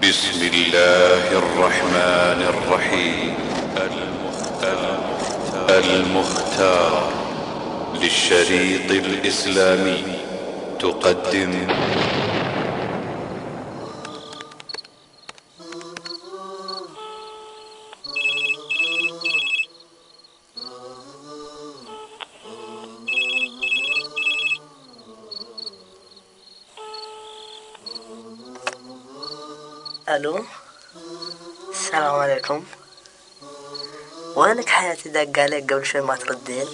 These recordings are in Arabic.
بسم الله الرحمن الرحيم. المختار للشريط الإسلامي تقدم الو، السلام عليكم. وينك حياتي؟ دق عليك قبل شوي ما تردين.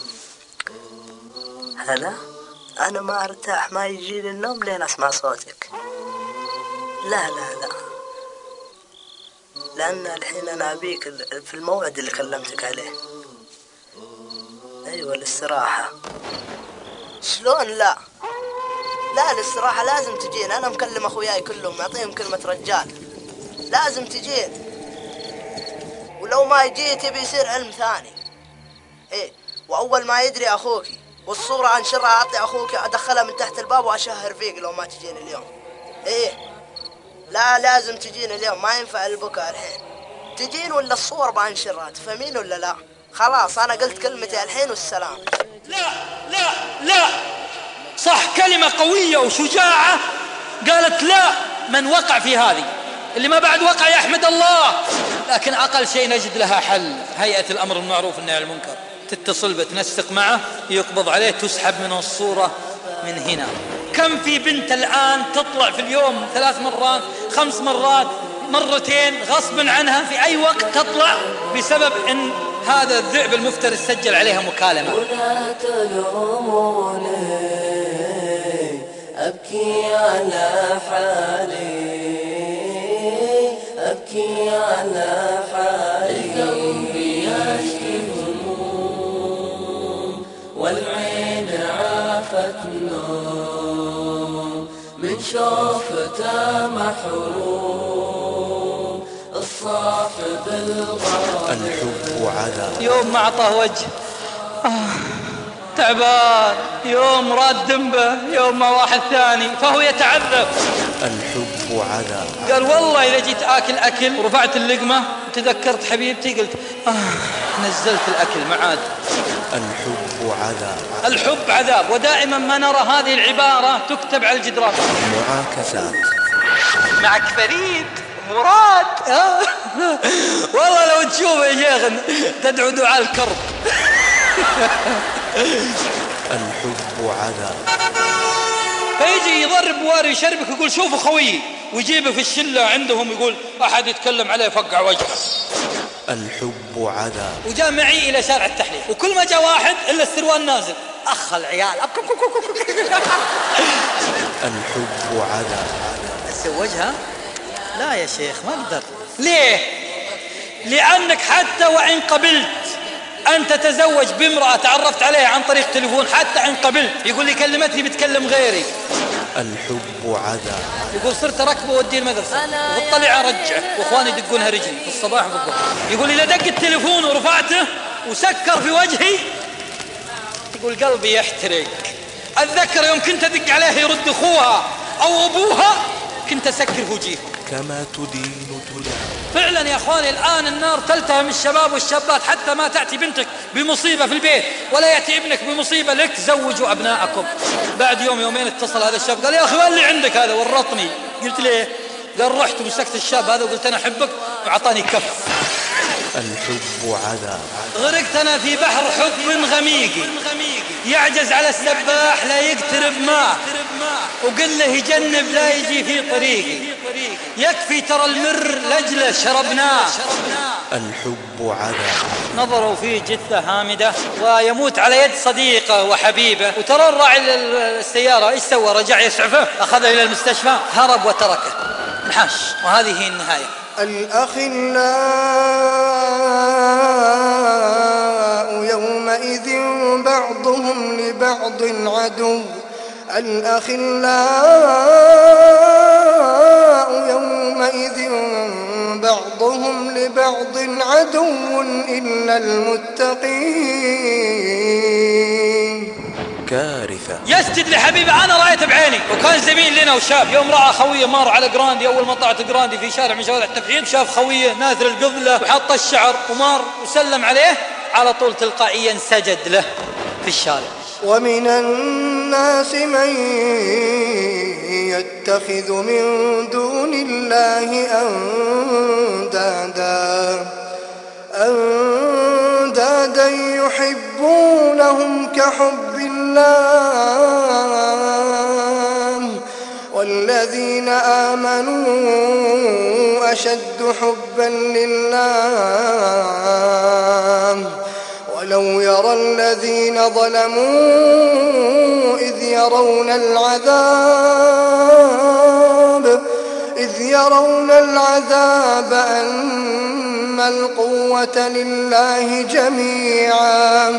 هلا، انا ما ارتاح، ما يجي لي النوم لين اسمع صوتك. لا لان الحين انا ابيك في الموعد اللي كلمتك عليه. ايوه الاستراحة. شلون؟ لا الاستراحة لازم تجين. انا مكلم اخوياي كلهم معطيهم كلمة رجال، لازم تجين. ولو ما جيت بيصير علم ثاني. ايه، واول ما يدري اخوكي والصورة انشرها اعطي اخوكي ادخلها من تحت الباب واشهر فيك لو ما تجين اليوم. ايه، لا لازم تجين اليوم، ما ينفع البكاء الحين. تجين ولا الصور بانشرها، تفهمين ولا لا؟ خلاص انا قلت كلمتي الحين والسلام. لا صح، كلمة قوية وشجاعة قالت لا. من وقع في هذه اللي ما بعد وقع يحمد الله، لكن أقل شيء نجد لها حل. هيئة الأمر بالمعروف والنهي عن المنكر تتصل بتنسق معه، يقبض عليه، تسحب منه الصورة من هنا. كم في بنت الآن تطلع في اليوم 3 مرات 5 مرات مرتين غصبا عنها في أي وقت تطلع بسبب أن هذا الذئب المفترس سجل عليها مكالمة. ولا تلوموني أبكي على حالي، أبكي على حالي. قلبي يشكي هموم والعين عافت نوم، من شوفته محروم الصاحب الغالي. الحب عذاب. يوم ما أعطاه وجه تعبان، يوم راد دنبه، يوم ما واحد ثاني فهو يتعذب. الحب عذاب. قال والله إذا جيت أكل ورفعت اللقمة تذكرت حبيبتي قلت نزلت الأكل معاد. الحب عذاب. الحب عذاب، ودائما ما نرى هذه العبارة تكتب على الجدران. معاكسات. معك فريد مراد والله لو تشوف يا شيخ تدعو دعاء الكرب. الحب عذاب. فيجي يضرب واري يشربك يقول شوفوا خويي، ويجيبه في الشلة عندهم يقول أحد يتكلم عليه فقع وجهه. الحب عذاب. وجاء معي إلى شارع التحليل، وكل ما جاء واحد إلا السروال نازل، أخ العيال الحب عذاب. أتزوجها؟ لا يا شيخ ما أقدر. ليه؟ لأنك حتى وإن قبلت أن تتزوج بامرأة تعرفت عليها عن طريق تليفون، حتى إن قبلت يقول لي كلمتني بتكلم غيري. الحب عذاب. يقول صرت أركبه وأوديه المدرسة وبالطلع أرجعه وإخواني يدقونها رجلي في الصباح وفي الظهر. يقول إذا دق التليفون ورفعته وسكر في وجهي يقول قلبي يحترق. أتذكر يوم كنت أدق عليه يرد أخوها أو أبوها كنت أسكر في وجهه. كما تدين تدان. فعلا يا أخواني الآن النار تلتهم الشباب والشابات، حتى ما تأتي بنتك بمصيبة في البيت ولا يأتي ابنك بمصيبة لك زوجوا أبناءكم. بعد يوم يومين اتصل هذا الشاب قال يا أخي وين اللي عندك هذا؟ ورطني. قلت ليه؟ قال رحت ومسكت الشاب هذا وقلت أنا أحبك وعطاني كف. الحب عذاب. غرقت أنا في بحر حب غميقي يعجز على السباح لا يقترب ماء، وقل له يجنب لا يجي في طريقي، يكفي ترى المر لجله شربناه. الحب عذاب. نظروا فيه جثة هامدة ويموت على يد صديقه وحبيبه، وترى الراعي السيارة ايش سوى؟ رجع يسعفه، أخذه إلى المستشفى، هرب وتركه انحاش. وهذه هي النهاية. الأخلاء يومئذ بعضهم لبعض عدو. الأخلاء يومئذ بعضهم لبعض عدو إلا المتقين. كارثة. يسجد لحبيبه. أنا رأيت بعيني، وكان زميل لنا وشاف يوم رأى خويه مر على جراندي، أول ما طلعت جراندي في شارع من شوارع التفحيط، شاف خويه ناثر القبلة وحط الشعر ومر وسلم عليه، على طول تلقائيا سجد له في الشارع. ومن الناس من يتخذ من دون الله أندادا يحبونهم كحب الله والذين آمنوا أشد حبا لله ولو يرى الذين ظلموا إذ يرون العذاب أن القوة لله جميعا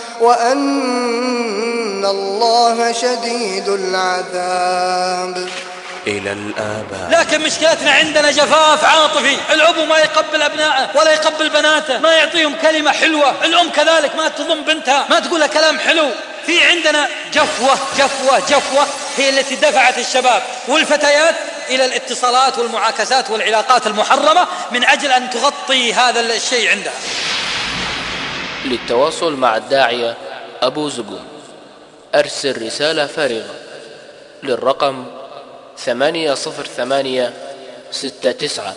وأن الله شديد العذاب. إلى الآباء. لكن مشكلتنا عندنا جفاف عاطفي، الأب ما يقبل أبنائه ولا يقبل بناته، ما يعطيهم كلمة حلوة، الأم كذلك ما تضم بنتها، ما تقول كلام حلو. في عندنا جفوة هي التي دفعت الشباب والفتيات إلى الاتصالات والمعاكسات والعلاقات المحرمة من أجل أن تغطي هذا الشيء عندها. للتواصل مع الداعية أبو زقوم أرسل رسالة فارغة للرقم 80869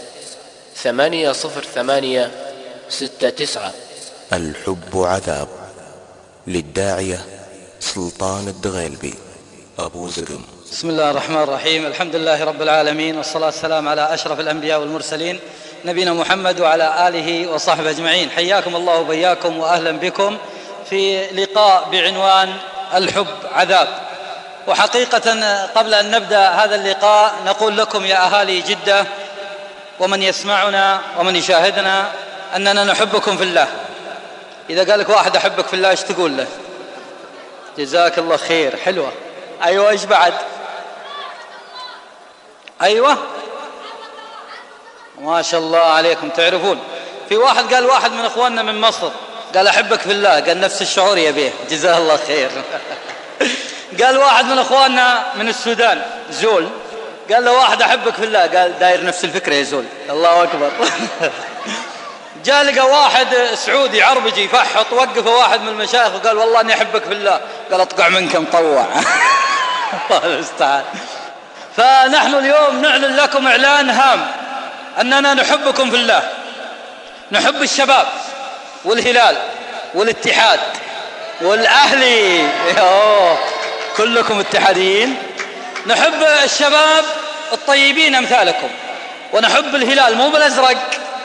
80869. الحب عذاب. للداعية سلطان الدغيلبي أبو زقوم. بسم الله الرحمن الرحيم. الحمد لله رب العالمين، والصلاة والسلام على أشرف الأنبياء والمرسلين نبينا محمد وعلى آله وصحبه أجمعين. حياكم الله وبياكم وأهلا بكم في لقاء بعنوان الحب عذاب. وحقيقة قبل أن نبدأ هذا اللقاء نقول لكم يا أهالي جدة ومن يسمعنا ومن يشاهدنا أننا نحبكم في الله. إذا قال لك واحد أحبك في الله إيش تقول له؟ جزاك الله خير. حلوة. أيوة. إيش بعد؟ أيوة ما شاء الله عليكم تعرفون. في واحد قال واحد من أخواننا من مصر قال أحبك في الله، قال نفس الشعور يبيه، جزاه الله خير. قال واحد من أخواننا من السودان زول قال له واحد أحبك في الله، قال داير نفس الفكرة يا زول. الله أكبر. جاء لقى واحد سعودي عربجي فحط، وقف واحد من المشايخ وقال والله أني أحبك في الله، قال أطقع منك مطوع. الله المستعان. فنحن اليوم نعلن لكم إعلان هام أننا نحبكم في الله، نحب الشباب والهلال والاتحاد والأهلي، كلكم اتحاديين. نحب الشباب الطيبين أمثالكم، ونحب الهلال مو بالأزرق،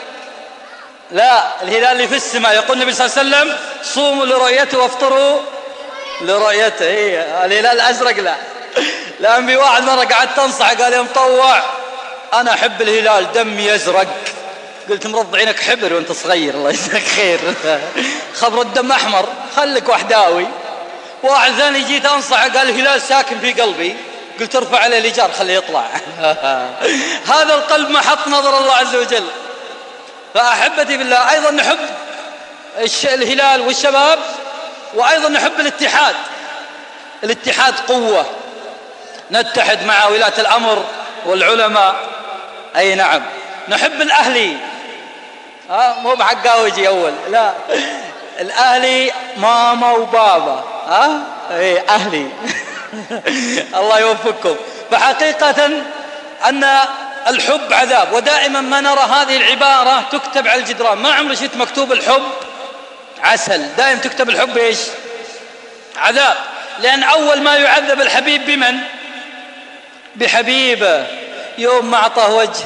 لا، الهلال اللي في السماء. يقول النبي صلى الله عليه وسلم صوموا لرؤيته وافطروا لرؤيته. الهلال الأزرق لا. لأن في واحد مرة قعدت أنصح قال يا مطوع أنا أحب الهلال دمي يزرق. قلت مرض عينك حبر وانت صغير الله يجزاك خير. خبر الدم أحمر، خلك وحداوي. واحد ثاني جيت أنصح قال الهلال ساكن في قلبي، قلت ارفع عليه الإيجار خليه يطلع. هذا القلب محط نظر الله عز وجل. فأحبتي بالله أيضا نحب الهلال والشباب، وأيضا نحب الاتحاد. الاتحاد قوة، نتحد مع ولاة الأمر والعلماء. أي نعم. نحب الأهلي، مو بحقاوجي أول، لا، الأهلي ماما وبابا، أي أهلي. الله يوفقكم. فحقيقة أن الحب عذاب، ودائما ما نرى هذه العبارة تكتب على الجدران. ما عمري شفت مكتوب الحب عسل، دائما تكتب الحب إيش؟ عذاب. لأن أول ما يعذب الحبيب بمن؟ بحبيبه. يوم ما أعطاه وجه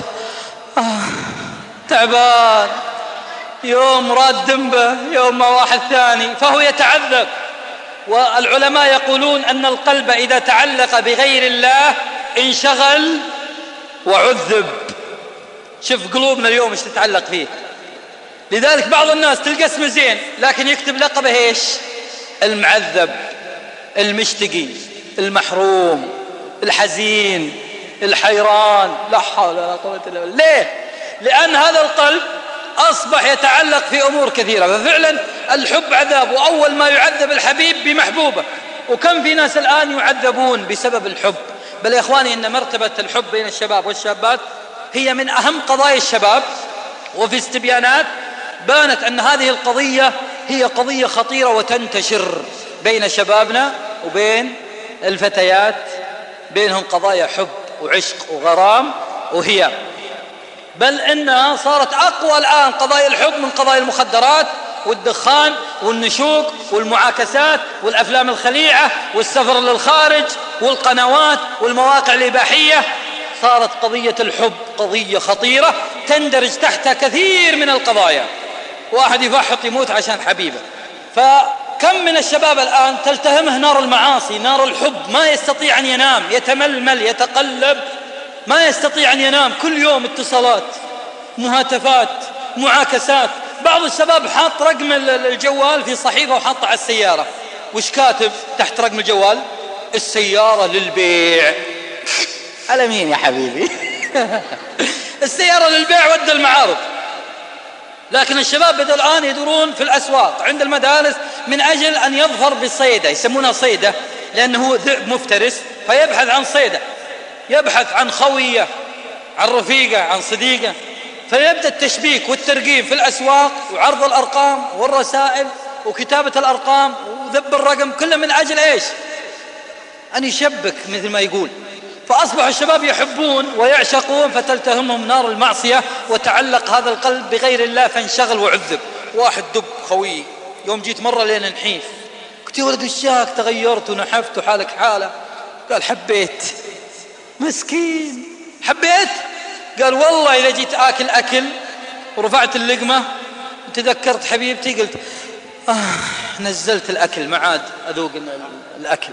تعبان، يوم راد دنبه، يوم ما واحد ثاني، فهو يتعذب. والعلماء يقولون أن القلب إذا تعلق بغير الله انشغل وعذب. شوف قلوبنا اليوم ايش تتعلق فيه. لذلك بعض الناس تلقى اسمه زين لكن يكتب لقبه ايش؟ المعذب، المشتقي، المحروم، الحزين، الحيران. لا حول ولا قوة إلا بالله. ليه؟ لأن هذا القلب أصبح يتعلق في أمور كثيرة. ففعلا الحب عذاب، وأول ما يعذب الحبيب بمحبوبه. وكم في ناس الآن يعذبون بسبب الحب. بل يا إخواني إن مرتبة الحب بين الشباب والشابات هي من أهم قضايا الشباب، وفي استبيانات بانت أن هذه القضية هي قضية خطيرة وتنتشر بين شبابنا وبين الفتيات، بينهم قضايا حب وعشق وغرام وهيام. بل إنها صارت أقوى الآن قضايا الحب من قضايا المخدرات والدخان والنشوق والمعاكسات والأفلام الخليعة والسفر للخارج والقنوات والمواقع الإباحية. صارت قضية الحب قضية خطيرة تندرج تحتها كثير من القضايا. واحد يفحط يموت عشان حبيبه. فكم من الشباب الآن تلتهمه نار المعاصي، نار الحب، ما يستطيع أن ينام، يتململ يتقلب، ما يستطيع أن ينام، كل يوم اتصالات، مهاتفات، معاكسات. بعض الشباب حاط رقم الجوال في صحيفة وحاطه على السيارة، وش كاتب تحت رقم الجوال؟ السيارة للبيع. على مين يا حبيبي؟ السيارة للبيع ودى المعارض. لكن الشباب بدأوا الآن يدورون في الأسواق عند المدارس من أجل أن يظفر بالصيدة، يسمونها صيدة لأنه ذئب مفترس، فيبحث عن صيدة، يبحث عن خوية، عن رفيقة، عن صديقة. فيبدأ التشبيك والترقيم في الأسواق وعرض الأرقام والرسائل وكتابة الأرقام وذب الرقم، كله من أجل إيش؟ أن يشبك مثل ما يقول. فأصبح الشباب يحبون ويعشقون، فتلتهمهم نار المعصية وتعلق هذا القلب بغير الله فانشغل وعذب. واحد دب خوي، يوم جيت مرة لين نحيف، قلت يا ولد وشاك تغيرت ونحفت وحالك حالة؟ قال حبيت. مسكين، حبيت؟ قال والله إذا جيت آكل أكل ورفعت اللقمة وتذكرت حبيبتي قلت نزلت الأكل ما عاد أذوق الأكل.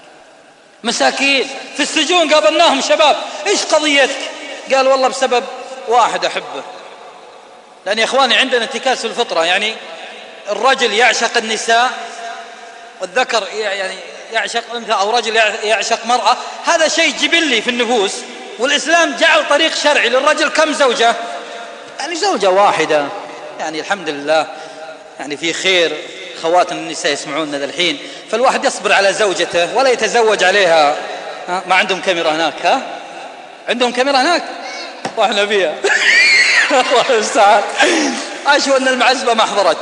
مساكين في السجون قابلناهم شباب، إيش قضيتك؟ قال والله بسبب واحد أحبه. لأن يا إخواني عندنا انتكاس في الفطرة، يعني الرجل يعشق النساء والذكر يعني يعشق أنثى، أو رجل يعشق مرأة، هذا شيء جبلي في النفوس. والإسلام جعل طريق شرعي للرجل كم زوجة؟ يعني زوجة واحدة، يعني الحمد لله يعني في خير. خواتنا النساء يسمعوننا ذا الحين، فالواحد يصبر على زوجته ولا يتزوج عليها. ما عندهم كاميرا هناك؟ ها عندهم كاميرا هناك واحنا فيها. الله المستعان، أشوى أن المعزبة ما حضرت.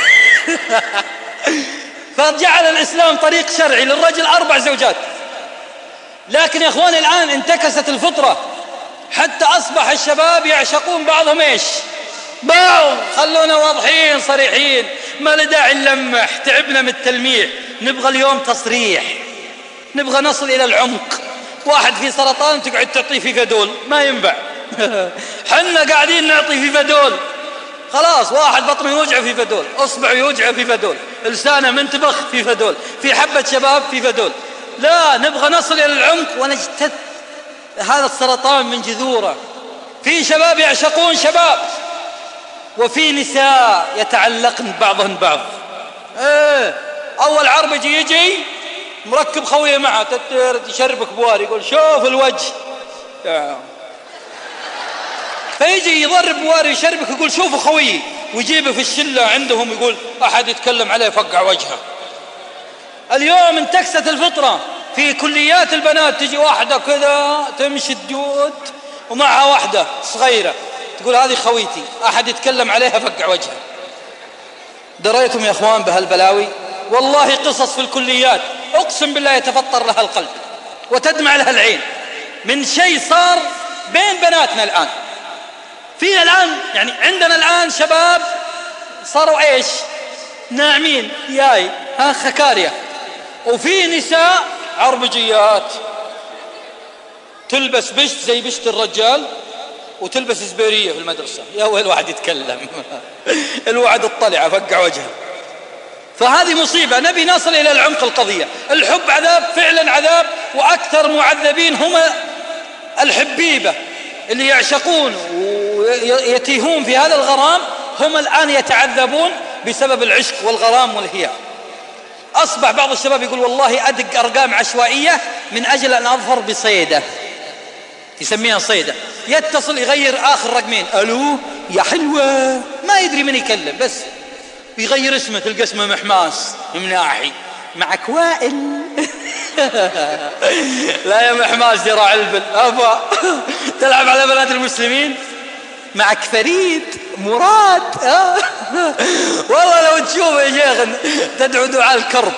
فجعل الإسلام طريق شرعي للرجل 4 زوجات. لكن يا إخواني الآن انتكست الفطرة، حتى أصبح الشباب يعشقون بعضهم إيش؟ بعض. خلونا واضحين صريحين، ما لداعي نلمح، تعبنا من التلميح، نبغى اليوم تصريح، نبغى نصل إلى العمق. واحد في سرطان تقعد تعطيه في فدول، ما ينفع. حنا قاعدين نعطي في فدول، خلاص واحد بطنه يوجع في فدول، أصبع يوجع في فدول، لسانه منتبخ في فدول، في حبة شباب في فدول. لا، نبغى نصل إلى العمق ونجتث هذا السرطان من جذوره. في شباب يعشقون شباب، وفي نساء يتعلقن بعضهن بعض. أول عربجي يجي مركب خويه معه يشربك بواري، يقول شوف الوجه، فيجي يضرب بواري يشربك، يقول شوفوا خويي، ويجيبه في الشلة عندهم، يقول أحد يتكلم عليه فقع وجهه. اليوم انتكست الفطرة، في كليات البنات تجي واحدة كذا تمشي الدود ومعها واحدة صغيرة تقول هذه خويتي، أحد يتكلم عليها فقع وجهه. دريتم يا أخوان بهالبلاوي؟ والله قصص في الكليات أقسم بالله يتفطر لها القلب وتدمع لها العين من شيء صار بين بناتنا الآن. فينا الآن يعني عندنا الآن شباب صاروا إيش؟ ناعمين ياي خكارية. وفي نساء عربجيات تلبس بشت زي بشت الرجال وتلبس زبيرية في المدرسة. يا ويل واحد يتكلم. الوعد الطلع فقع وجهه. فهذه مصيبة. نبي نصل إلى العمق القضية. الحب عذاب، فعلا عذاب، وأكثر معذبين هم الحبيبة اللي يعشقون ويتيهون في هذا الغرام، هم الآن يتعذبون بسبب العشق والغرام والهيام. أصبح بعض الشباب يقول والله أدق أرقام عشوائية من أجل أن أظفر بصيدة، يسميها صيدة، يتصل يغير آخر رقمين، ألو يا حلوة، ما يدري من يكلم، بس يغير اسمه، تلقى اسمه محماس، مناحي، معك وائل. لا يا محماس يا راعي البل أبا تلعب على بنات المسلمين. معك فريد مراد. والله لو تشوف يا شيخ تدعو دعاء الكرب.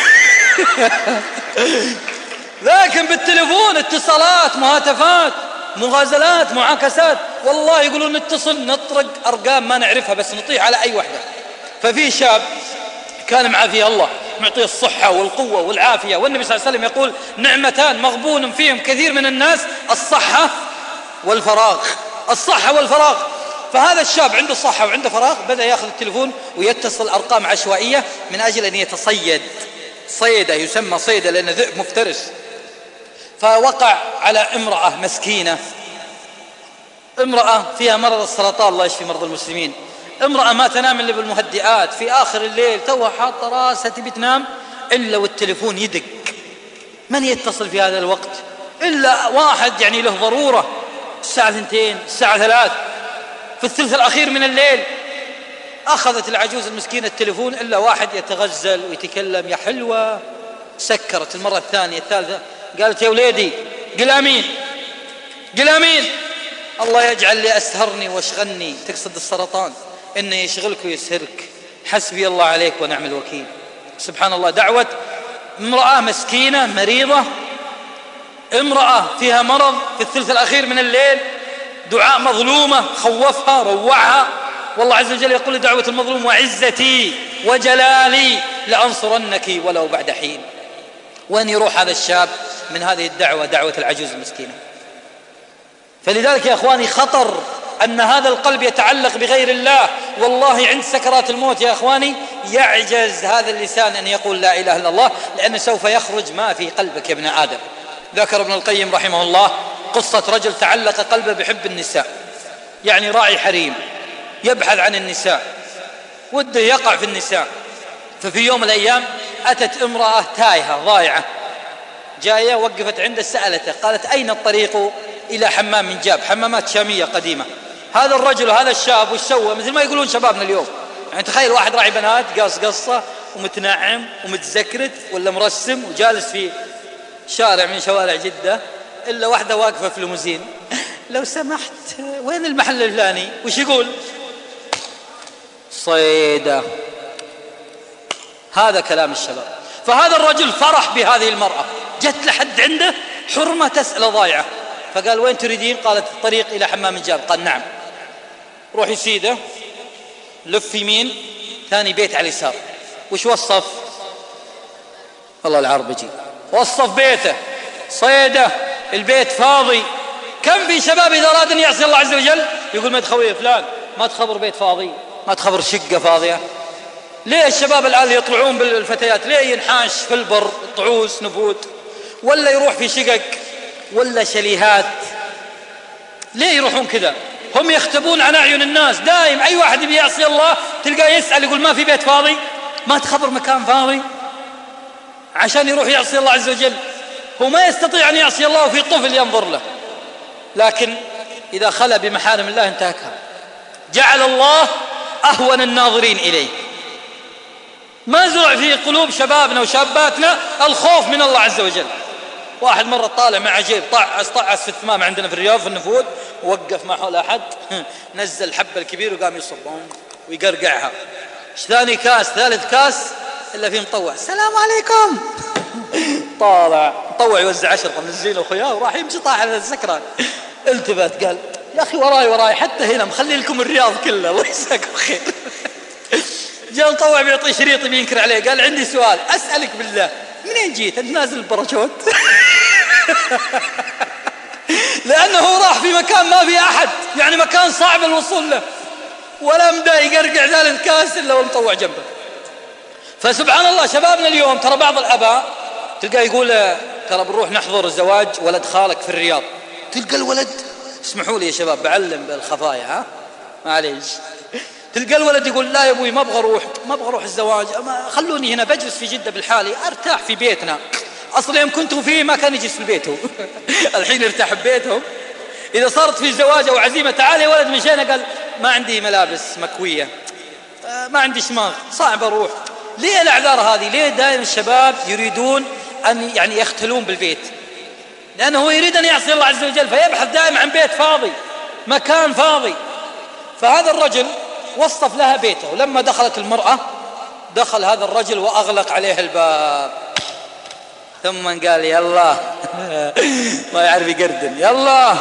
لكن بالتليفون اتصالات، مهاتفات، مغازلات، معاكسات. والله يقولون نتصل نطرق أرقام ما نعرفها بس نطيح على أي وحدة. ففي شاب كان معافيه الله، معطيه الصحة والقوة والعافية، والنبي صلى الله عليه وسلم يقول نعمتان مغبون فيهم كثير من الناس، الصحة والفراغ. الصحة والفراغ. فهذا الشاب عنده صحة وعنده فراغ، بدأ يأخذ التليفون ويتصل أرقام عشوائية من أجل أن يتصيد صيدة، يسمى صيدة لأنه ذئب مفترس. فوقع على امرأة مسكينة، امرأة فيها مرض السرطان، الله يشفي مرضى المسلمين. امرأة ما تنام إلا بالمهدئات، في آخر الليل توها حاطة راسها تبي تنام إلا والتليفون يدق. من يتصل في هذا الوقت إلا واحد يعني له ضرورة، الساعة 2 الساعة 3 في الثلث الأخير من الليل. أخذت العجوز المسكينة التليفون إلا واحد يتغزل ويتكلم يا حلوة. سكرت المرة الثانية الثالثة، قالت يا وليدي قل آمين قل آمين، الله يجعل لي أسهرني واشغلني، تقصد السرطان، إنه يشغلك ويسهرك، حسبي الله عليك ونعم الوكيل. سبحان الله. دعوة امرأة مسكينة مريضة، امرأة فيها مرض في الثلث الأخير من الليل، دعاء مظلومة خوفها روعها. والله عز وجل يقول دعوة المظلوم وعزتي وجلالي لأنصرنك ولو بعد حين. وين يروح هذا الشاب من هذه الدعوة، دعوة العجوز المسكينة؟ فلذلك يا أخواني خطر أن هذا القلب يتعلق بغير الله. والله عند سكرات الموت يا أخواني يعجز هذا اللسان أن يقول لا إله إلا الله، لأنه سوف يخرج ما في قلبك يا ابن آدم. ذكر ابن القيم رحمه الله قصة رجل تعلق قلبه بحب النساء، يعني راعي حريم يبحث عن النساء، وده يقع في النساء. ففي يوم من الأيام أتت امرأة تائهة ضائعة، جاية وقفت عنده سألته، قالت أين الطريق إلى حمام من جاب، حمامات شامية قديمة. هذا الرجل وهذا الشاب وش سوى؟ مثل ما يقولون شبابنا اليوم، يعني تخيل واحد راعي بنات قاص قصة ومتنعم ومتزكرت ولا مرسم وجالس في شارع من شوارع جدة، إلا واحدة واقفة في ليموزين، لو سمحت وين المحل الفلاني؟ وش يقول؟ صيدة. هذا كلام الشباب. فهذا الرجل فرح بهذه المرأة، جت لحد عنده حرمة تسأل ضايعة، فقال وين تريدين؟ قالت الطريق إلى حمام الجاب. قال نعم. روحي سيدة، لف يمين، ثاني بيت على اليسار. وش وصف؟ والله العربجي وصف بيته صيدة، البيت فاضي. كم في شباب إذا أراد أن يعصي الله عز وجل يقول ما تخوي فلان، ما تخبر بيت فاضي، ما تخبر شقة فاضية. ليه الشباب الآن يطلعون بالفتيات؟ ليه ينحاش في البر طعوس نفود، ولا يروح في شقق ولا شليهات؟ ليه يروحون كذا؟ هم يختبون عن أعين الناس. دائم أي واحد يعصي الله تلقاه يسأل يقول ما في بيت فاضي، ما تخبر مكان فاضي، عشان يروح يعصي الله عز وجل. هو ما يستطيع أن يعصي الله وفي طفل ينظر له، لكن إذا خلى بمحارم الله انتهكها. جعل الله أهون الناظرين إليه. ما زرع في قلوب شبابنا وشاباتنا الخوف من الله عز وجل. واحد مرة طالع مع جيب طعس في الثمام عندنا في الرياض في النفود، ووقف ما حول أحد، نزل الحبة الكبير وقام يصبون ويقرقعها. ثاني كاس ثالث كاس إلا فيه مطوع، السلام عليكم. طالع مطوع يوزع 10 من الزين وخياه وراح يمشي طاح على السكران. التفت قال يا أخي وراي حتى هنا مخلي لكم الرياض كله، الله يجزاكم خير. جاء مطوع بيعطي شريط بينكر عليه، قال عندي سؤال أسألك بالله، منين جيت؟ أنت نازل الباراشوت؟ لأنه راح في مكان ما في أحد، يعني مكان صعب الوصول له، ولا مدى يقرقع ذلك كاس إلا والمطوع جنبه. فسبحان الله شبابنا اليوم ترى بعض الآباء تلقاه يقول ترى بنروح نحضر الزواج ولد خالك في الرياض، تلقى الولد، اسمحوا لي يا شباب بعلم بالخفايا ها معليش، تلقى الولد يقول لا يا ابوي ما ابغى اروح الزواج، خلوني هنا بجلس في جدة بالحالي ارتاح في بيتنا. اصلا يوم كنتوا فيه ما كان يجلس في بيته. الحين ارتاح ببيتهم. اذا صارت في زواج او عزيمه تعال يا ولد مشينا، قال ما عندي ملابس مكويه، ما عندي شماغ، صعب اروح. ليه الأعذار هذه؟ ليه دائما الشباب يريدون أن يعني يختلون بالبيت؟ لأنه هو يريد أن يعصي الله عز وجل، فيبحث دائما عن بيت فاضي، مكان فاضي. فهذا الرجل وصف لها بيته، ولما دخلت المرأة دخل هذا الرجل وأغلق عليه الباب، ثم قال يلا ما يعرف يقردن يلا.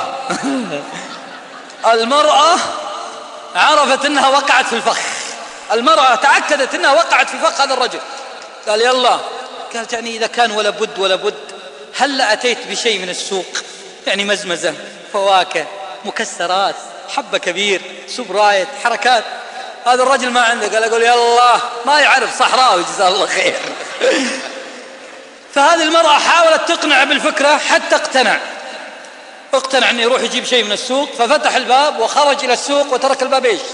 المرأة عرفت أنها وقعت في الفخ، المرأة تأكدت أنها وقعت في فخ هذا الرجل. قال يلا، قالت يعني إذا كان ولا بد هل أتيت بشيء من السوق، يعني مزمزة، فواكه، مكسرات، حبة كبير، سبرايت، حركات. هذا الرجل ما عنده، قال أقول يلا، ما يعرف، صحراوي جزاه الله خير. فهذه المرأة حاولت تقنع بالفكرة حتى اقتنع أن يروح يجيب شيء من السوق، ففتح الباب وخرج إلى السوق وترك الباب إيش؟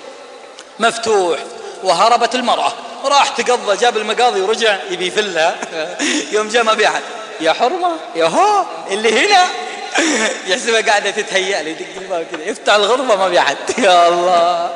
مفتوح. وهربت المرأة، راح تقضى، جاب المقاضي ورجع يبي يفلها. يوم جاء ما بي أحد، يا حرمة يا هو اللي هنا، يحسبها قاعدة تتهيأ لي، يدق الباب كذا، يفتح الغرفة ما بي أحد. يا الله.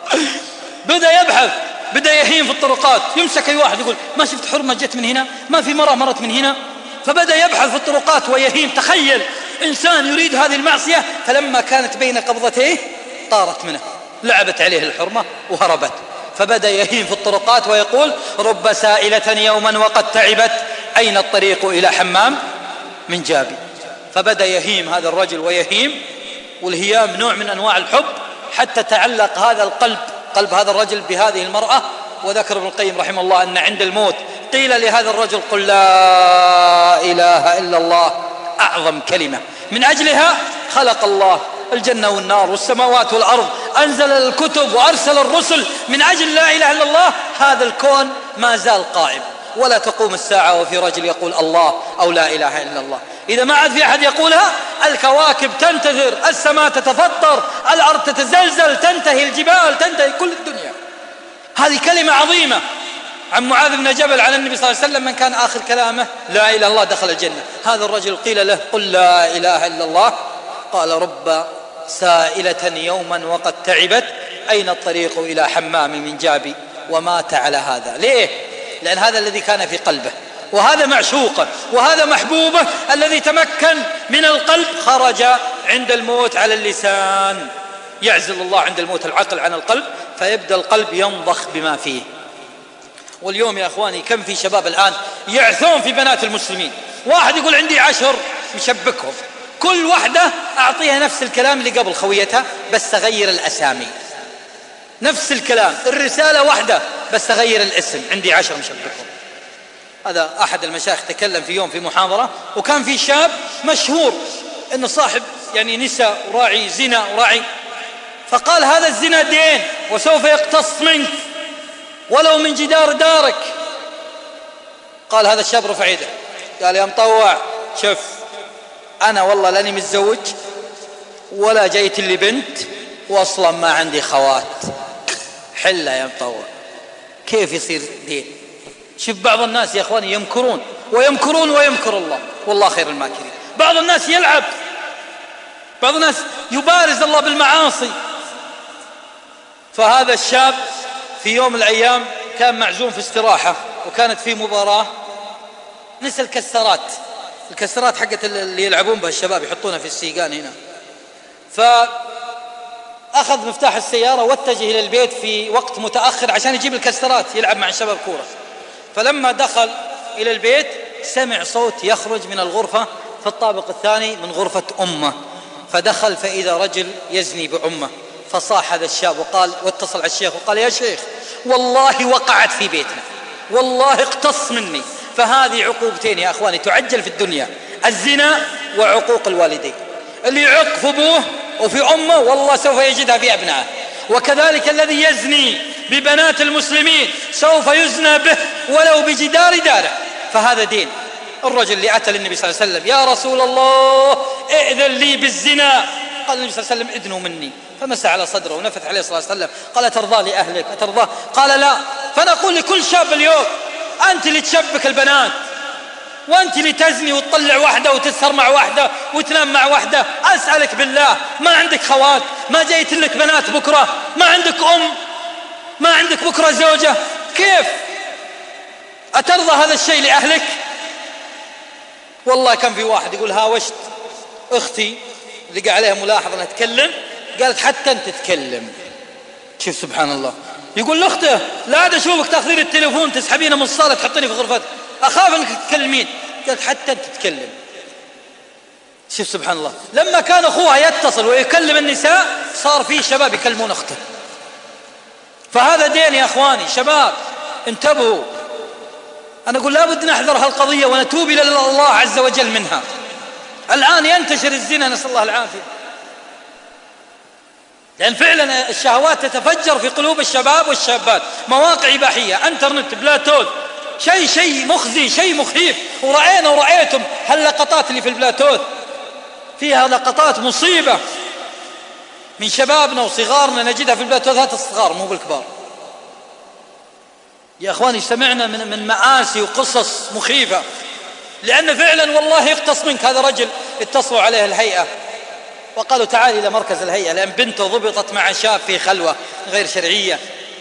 بدأ يبحث، بدأ يهيم في الطرقات، يمسك أي واحد يقول ما شفت حرمة جت من هنا، ما في مرأة مرت من هنا. فبدأ يبحث في الطرقات ويهيم. تخيل إنسان يريد هذه المعصية، فلما كانت بين قبضتيه طارت منه، لعبت عليه الحرمة وهربت. فبدأ يهيم في الطرقات ويقول رب سائلة يوما وقد تعبت، أين الطريق إلى حمام من جابي. فبدأ يهيم هذا الرجل ويهيم، والهيام نوع من أنواع الحب، حتى تعلق هذا القلب، قلب هذا الرجل بهذه المرأة. وذكر ابن القيم رحمه الله أن عند الموت قيل لهذا الرجل قل لا إله إلا الله، أعظم كلمة، من أجلها خلق الله الجنة والنار والسماوات والأرض، أنزل الكتب وأرسل الرسل، من أجل لا إله إلا الله هذا الكون ما زال قائم، ولا تقوم الساعة وفي رجل يقول الله أو لا إله إلا الله. إذا ما عاد في أحد يقولها، الكواكب تنتثر، السماء تتفطر، الأرض تتزلزل، تنتهي الجبال، تنتهي كل الدنيا. هذه كلمة عظيمة. عن معاذ بن جبل عن النبي صلى الله عليه وسلم من كان آخر كلامه لا إله إلا الله دخل الجنة. هذا الرجل قيل له قل لا إله إلا الله، قال رب سائلة يوما وقد تعبت، أين الطريق إلى حمام من جابي، ومات على هذا. ليه؟ لأن هذا الذي كان في قلبه، وهذا معشوقه، وهذا محبوبه الذي تمكن من القلب، خرج عند الموت على اللسان. يعزل الله عند الموت العقل عن القلب، فيبدأ القلب ينضخ بما فيه. واليوم يا أخواني كم في شباب الآن يعثون في بنات المسلمين. واحد يقول عندي 10 مشبكهم، كل واحدة أعطيها نفس الكلام اللي قبل خويتها، بس تغير الأسامي، نفس الكلام، الرسالة واحدة بس تغير الاسم، عندي 10 مشبكهم. هذا أحد المشايخ تكلم في يوم في محاضرة، وكان في شاب مشهور إنه صاحب يعني نساء وراعي زنا وراعي، فقال هذا الزنا دين وسوف يقتص منك ولو من جدار دارك. قال هذا الشاب رفع يده قال يا مطوع، شوف أنا والله لاني متزوج ولا جيت لي بنت، واصلا ما عندي خوات، حلة يا مطوع. كيف يصير دين؟ شوف بعض الناس يا أخواني يمكرون ويمكرون ويمكر الله، والله خير الماكرين. بعض الناس يلعب، بعض الناس يبارز الله بالمعاصي. فهذا الشاب في يوم من الأيام كان معزوم في استراحة، وكانت في مباراة، نسى الكسرات حقت اللي يلعبون بها الشباب، يحطونها في السيقان هنا. فأخذ مفتاح السيارة واتجه إلى البيت في وقت متأخر عشان يجيب الكسرات يلعب مع الشباب كورة. فلما دخل إلى البيت سمع صوت يخرج من الغرفة في الطابق الثاني من غرفة أمه، فدخل فإذا رجل يزني بأمه. فصاح هذا الشاب وقال، واتصل على الشيخ وقال يا شيخ والله وقعت في بيتنا، والله اقتص مني. فهذه عقوبتين يا أخواني تعجل في الدنيا، الزنا وعقوق الوالدين. اللي يعق في أبوه وفي أمه والله سوف يجدها في أبنائه، وكذلك الذي يزني ببنات المسلمين سوف يزنى به ولو بجدار داره. فهذا دين. الرجل اللي أتى للنبي صلى الله عليه وسلم يا رسول الله ائذن لي بالزنا، قال النبي صلى الله عليه وسلم ادنوا مني، فمسح على صدره ونفث عليه صلى الله عليه وسلم. قال ترضى لأهلك أترضاه؟ قال لا. فنقول لكل شاب اليوم أنت اللي تشبك البنات، وأنت اللي تزني وتطلع واحدة وتسهر مع واحدة وتنام مع واحدة، أسألك بالله ما عندك خوات؟ ما جايت لك بنات بكرة؟ ما عندك أم؟ ما عندك بكرة زوجة؟ أترضى هذا الشيء لأهلك؟ والله كان في واحد يقول هاوشت أختي لقى عليها ملاحظة أنها تتكلم، قالت حتى أنت تتكلم. شوف سبحان الله، يقول لأخته لا عاد أشوفك تأخذين التليفون تسحبينه من الصالة تحطيني في غرفتك، أخاف أنك تتكلمين. قالت حتى أنت تتكلم. شوف سبحان الله، لما كان أخوها يتصل ويكلم النساء صار فيه شباب يكلمون أخته. فهذا دين يا أخواني، شباب انتبهوا. أنا أقول لابد نحذر هالقضية ونتوب إلى الله عز وجل منها. الآن ينتشر الزنا، نسأل الله العافية، لأن فعلا الشهوات تتفجر في قلوب الشباب والشابات. مواقع إباحية، انترنت، بلاتوث، شيء مخزي، شيء مخيف. ورأيتم هاللقطات اللي في البلاتوث، فيها لقطات مصيبة من شبابنا وصغارنا نجدها في البلاتوثات الصغار مو بالكبار. يا أخواني سمعنا من مآسي وقصص مخيفة، لأن فعلا والله يقتص منك. هذا رجل اتصلوا عليه الهيئة وقالوا تعالي إلى مركز الهيئة، لأن بنته ضبطت مع شاب في خلوة غير شرعية.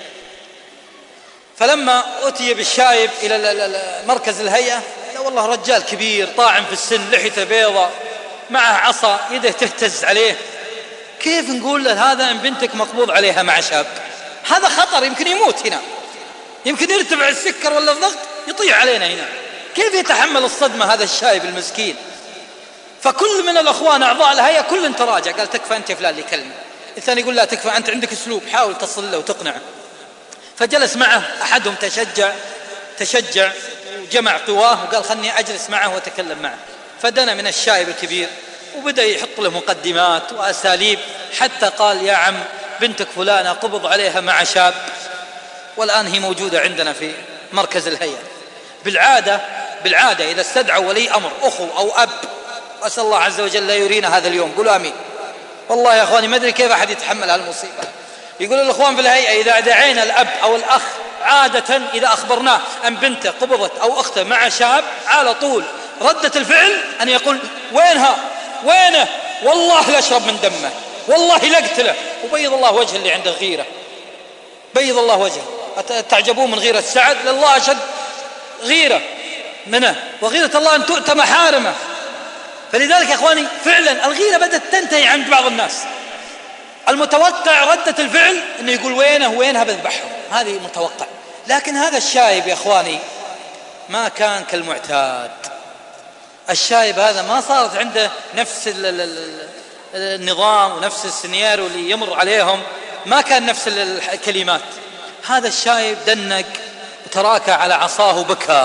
فلما أتي بالشايب إلى مركز الهيئة، لا والله رجال كبير طاعم في السن، لحيته بيضة، معه عصا، يده تهتز عليه. كيف نقول له هذا إن بنتك مقبوض عليها مع شاب؟ هذا خطر، يمكن يموت هنا، يمكن يرتفع السكر ولا الضغط يطيح علينا هنا. كيف يتحمل الصدمة هذا الشايب المسكين؟ فكل من الأخوان أعضاء الهيئة كل تراجع، قال تكفى أنت يا فلان اللي كلمة. الثاني يقول لا تكفى أنت، عندك أسلوب، حاول تصل له وتقنعه. فجلس معه أحدهم تشجع وجمع قواه وقال خلني أجلس معه وأتكلم معه. فدنا من الشايب الكبير وبدأ يحط له مقدمات وأساليب، حتى قال يا عم بنتك فلانة قبض عليها مع شاب، والآن هي موجودة عندنا في مركز الهيئة. بالعادة إذا استدعوا ولي أمر أخو أو أب، أسأل الله عز وجل لا يرينا هذا اليوم، قولوا آمين. والله يا أخواني ما أدري كيف أحد يتحمل هالمصيبة. يقول الأخوان في الهيئة إذا دعينا الأب أو الأخ عادة إذا أخبرناه أن بنته قبضت أو أخته مع شاب، على طول ردة الفعل أن يقول وينه والله لا أشرب من دمه، والله لا أقتله، وبيض الله وجه اللي عنده غيرة، بيض الله وجهه. تعجبون من غيرة سعد؟ لله أشد غيرة منه، وغيرة الله أن تؤتى محارمه. فلذلك يا أخواني فعلا الغيرة بدأت تنتهي عند بعض الناس. المتوقع ردة الفعل أنه يقول وينها بذبحهم، هذه متوقع. لكن هذا الشايب يا أخواني ما كان كالمعتاد. الشايب هذا ما صارت عنده نفس النظام ونفس السيناريو اللي يمر عليهم، ما كان نفس الكلمات. هذا الشايب دنق وتراكى على عصاه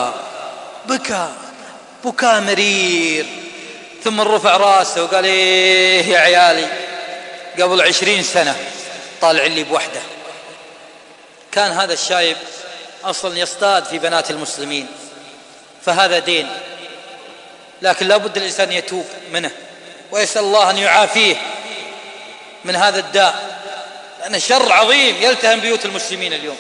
بكى مرير، ثم رفع راسه وقال إيه يا عيالي، قبل 20 سنة طالع لي بوحدة. كان هذا الشايب أصلا يصطاد في بنات المسلمين، فهذا دين، لكن لا بد الإنسان يتوب منه ويسأل الله أن يعافيه من هذا الداء، لأن شر عظيم يلتهم بيوت المسلمين اليوم.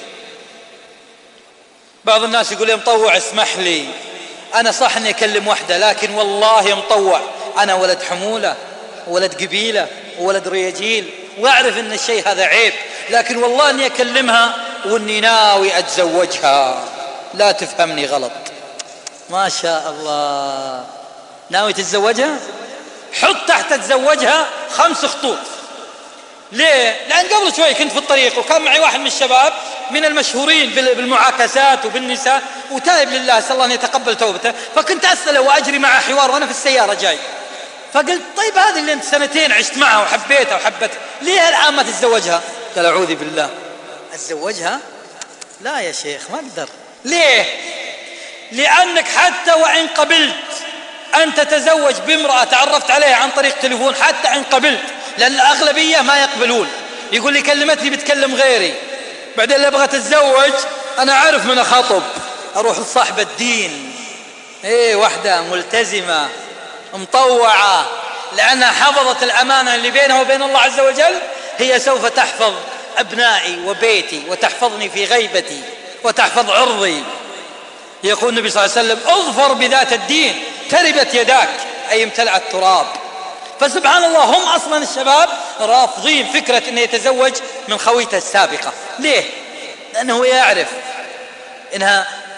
بعض الناس يقول لي مطوع اسمح لي، أنا صح أني أكلم وحدة، لكن والله مطوع، أنا ولد حمولة وولد قبيلة وولد رياجيل، وأعرف أن الشيء هذا عيب، لكن والله أني أكلمها وأني ناوي أتزوجها، لا تفهمني غلط. ما شاء الله، ناوي تتزوجها؟ حط تحت تتزوجها 5 خطوط. ليه؟ لأن قبل شوي كنت في الطريق وكان معي واحد من الشباب من المشهورين بالمعاكسات وبالنساء، وتائب لله، أسأل الله أن يتقبل توبته. فكنت أسأله وأجري معه حوار وأنا في السيارة جاي، فقلت طيب هذه اللي أنت 2 عشت معها وحبيتها وحبتها، ليه الآن ما تتزوجها؟ قال أعوذ بالله، أتزوجها؟ لا يا شيخ ما أقدر. ليه؟ لأنك حتى وإن قبلت أن تتزوج بامرأة تعرفت عليها عن طريق تليفون، حتى إن قبلت، لأن الأغلبية ما يقبلون، يقول لي كلمتني بتكلم غيري، بعدين اللي أبغى تتزوج أنا أعرف من أخاطب، أروح لصاحب الدين، واحدة ملتزمة مطوعة، لأنها حفظت الأمانة اللي بينها وبين الله عز وجل، هي سوف تحفظ أبنائي وبيتي وتحفظني في غيبتي وتحفظ عرضي. يقول النبي صلى الله عليه وسلم اظفر بذات الدين تربت يداك، أي امتلأت التراب. فسبحان الله هم أصلا الشباب رافضين فكرة أنه يتزوج من خويته السابقة. ليه؟ لأنه يعرف أنها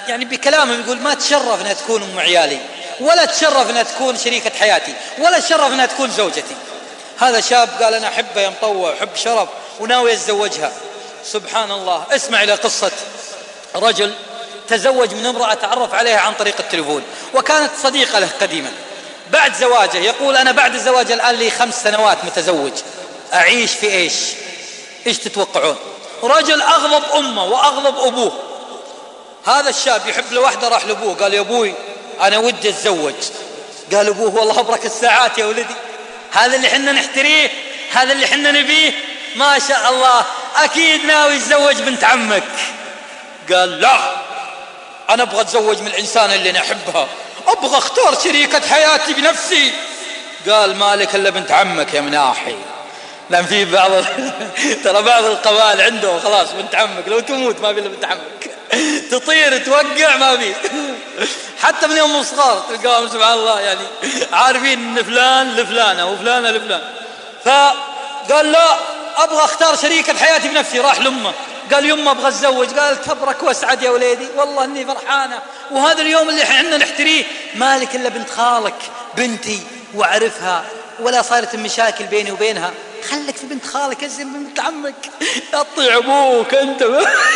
يعني بكلامه يقول ما تشرف أنها تكون أم عيالي، ولا تشرف أنها تكون شريكة حياتي، ولا تشرف أنها تكون زوجتي. هذا شاب قال أنا أحبها يا مطوع، أحب شرف وناوي يتزوجها. سبحان الله. اسمع إلى قصة رجل تزوج من امرأة تعرف عليها عن طريق التليفون، وكانت صديقة له قديما. بعد زواجه يقول أنا بعد الزواج الآن لي 5 سنوات متزوج، أعيش في إيش تتوقعون؟ رجل أغضب أمه وأغضب أبوه. هذا الشاب يحب لوحده، راح لأبوه قال يا أبوي أنا ودي أتزوج. قال أبوه والله أبرك الساعات يا ولدي، هذا اللي حنا نحتريه، هذا اللي حنا نبيه، ما شاء الله أكيد ناوي يتزوج بنت عمك. قال لا، أنا أبغى أتزوج من الإنسان اللي أنا أحبها، أبغى أختار شريكة حياتي بنفسي. قال مالك إلا بنت عمك يا مناحي، لأن في ترى بعض القبائل عنده خلاص بنت عمك لو تموت ما في إلا بنت عمك، تطير توقع ما في. حتى من يوم صغار تلقاهم سبحان الله يعني عارفين إن فلان لفلانة وفلانة لفلان. فقال لا، أبغى أختار شريكة حياتي بنفسي. راح لأمه قال يمه أبغى أتزوج. قال تبرك واسعد يا وليدي، والله إني فرحانة، وهذا اليوم اللي احنا نحتريه، مالك إلا بنت خالك بنتي وأعرفها ولا صارت مشاكل بيني وبينها، خلك في بنت خالك أزين من بنت عمك، أطيع أبوك أنت.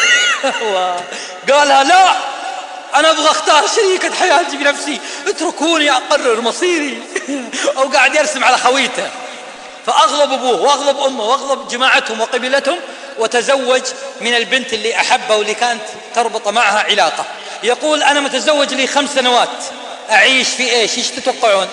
قالها لا، أنا أبغى أختار شريكة حياتي بنفسي، اتركوني أقرر مصيري. أو قاعد يرسم على خويته. فأغضب أبوه وأغضب أمه وأغضب جماعتهم وقبيلتهم، وتزوج من البنت اللي أحبها واللي كانت تربط معها علاقة. يقول أنا متزوج لي 5 سنوات، أعيش في إيش تتوقعون؟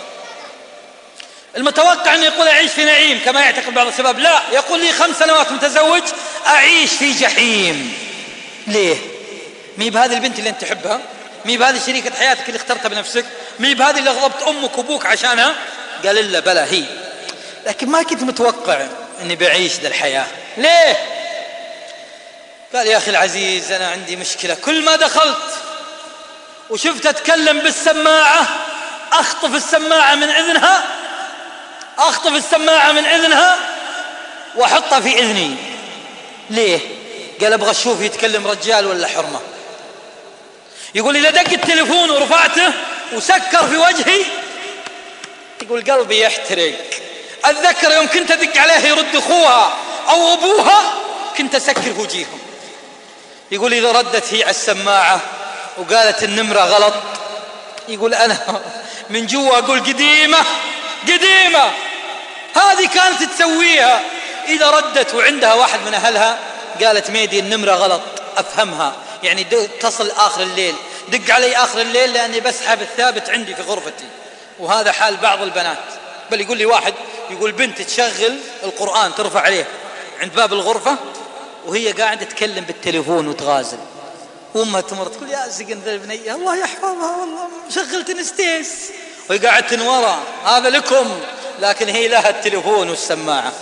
المتوقع أن يقول أعيش في نعيم كما يعتقد بعض الشباب. لا، يقول لي 5 سنوات متزوج أعيش في جحيم. ليه؟ مي بهذه البنت اللي أنت تحبها، مي بهذه شريكة حياتك اللي اخترتها بنفسك، مي بهذه اللي غضبت أمك وأبوك عشانها. قال إلا بلا هي، لكن ما كنت متوقع أني بعيش ذا الحياة. ليه؟ قال يا أخي العزيز أنا عندي مشكلة، كل ما دخلت وشفت أتكلم بالسماعة أخطف السماعة من إذنها وأحطها في إذني. ليه؟ قال أبغى أشوف يتكلم رجال ولا حرمة. يقول إذا دق التليفون ورفعته وسكر في وجهي، يقول قلبي يحترق. أتذكر يوم كنت أدق عليها يرد أخوها أو أبوها كنت أسكر في وجههم. يقول إذا ردت هي على السماعة وقالت النمرة غلط، يقول أنا من جوا أقول قديمة هذه كانت تسويها. إذا ردت وعندها واحد من أهلها قالت ميدي النمرة غلط، أفهمها، يعني تصل آخر الليل، دق علي آخر الليل لأني بسحب الثابت عندي في غرفتي. وهذا حال بعض البنات. بل يقول لي واحد يقول بنت تشغل القرآن ترفع عليه عند باب الغرفة وهي قاعدة تتكلم بالتليفون وتغازل، وأمها تمر تقول يا زقن ذا البنية الله يحفظها والله شغلت نستيس، وهي قاعدة تنورى هذا لكم، لكن هي لها التليفون والسماعة.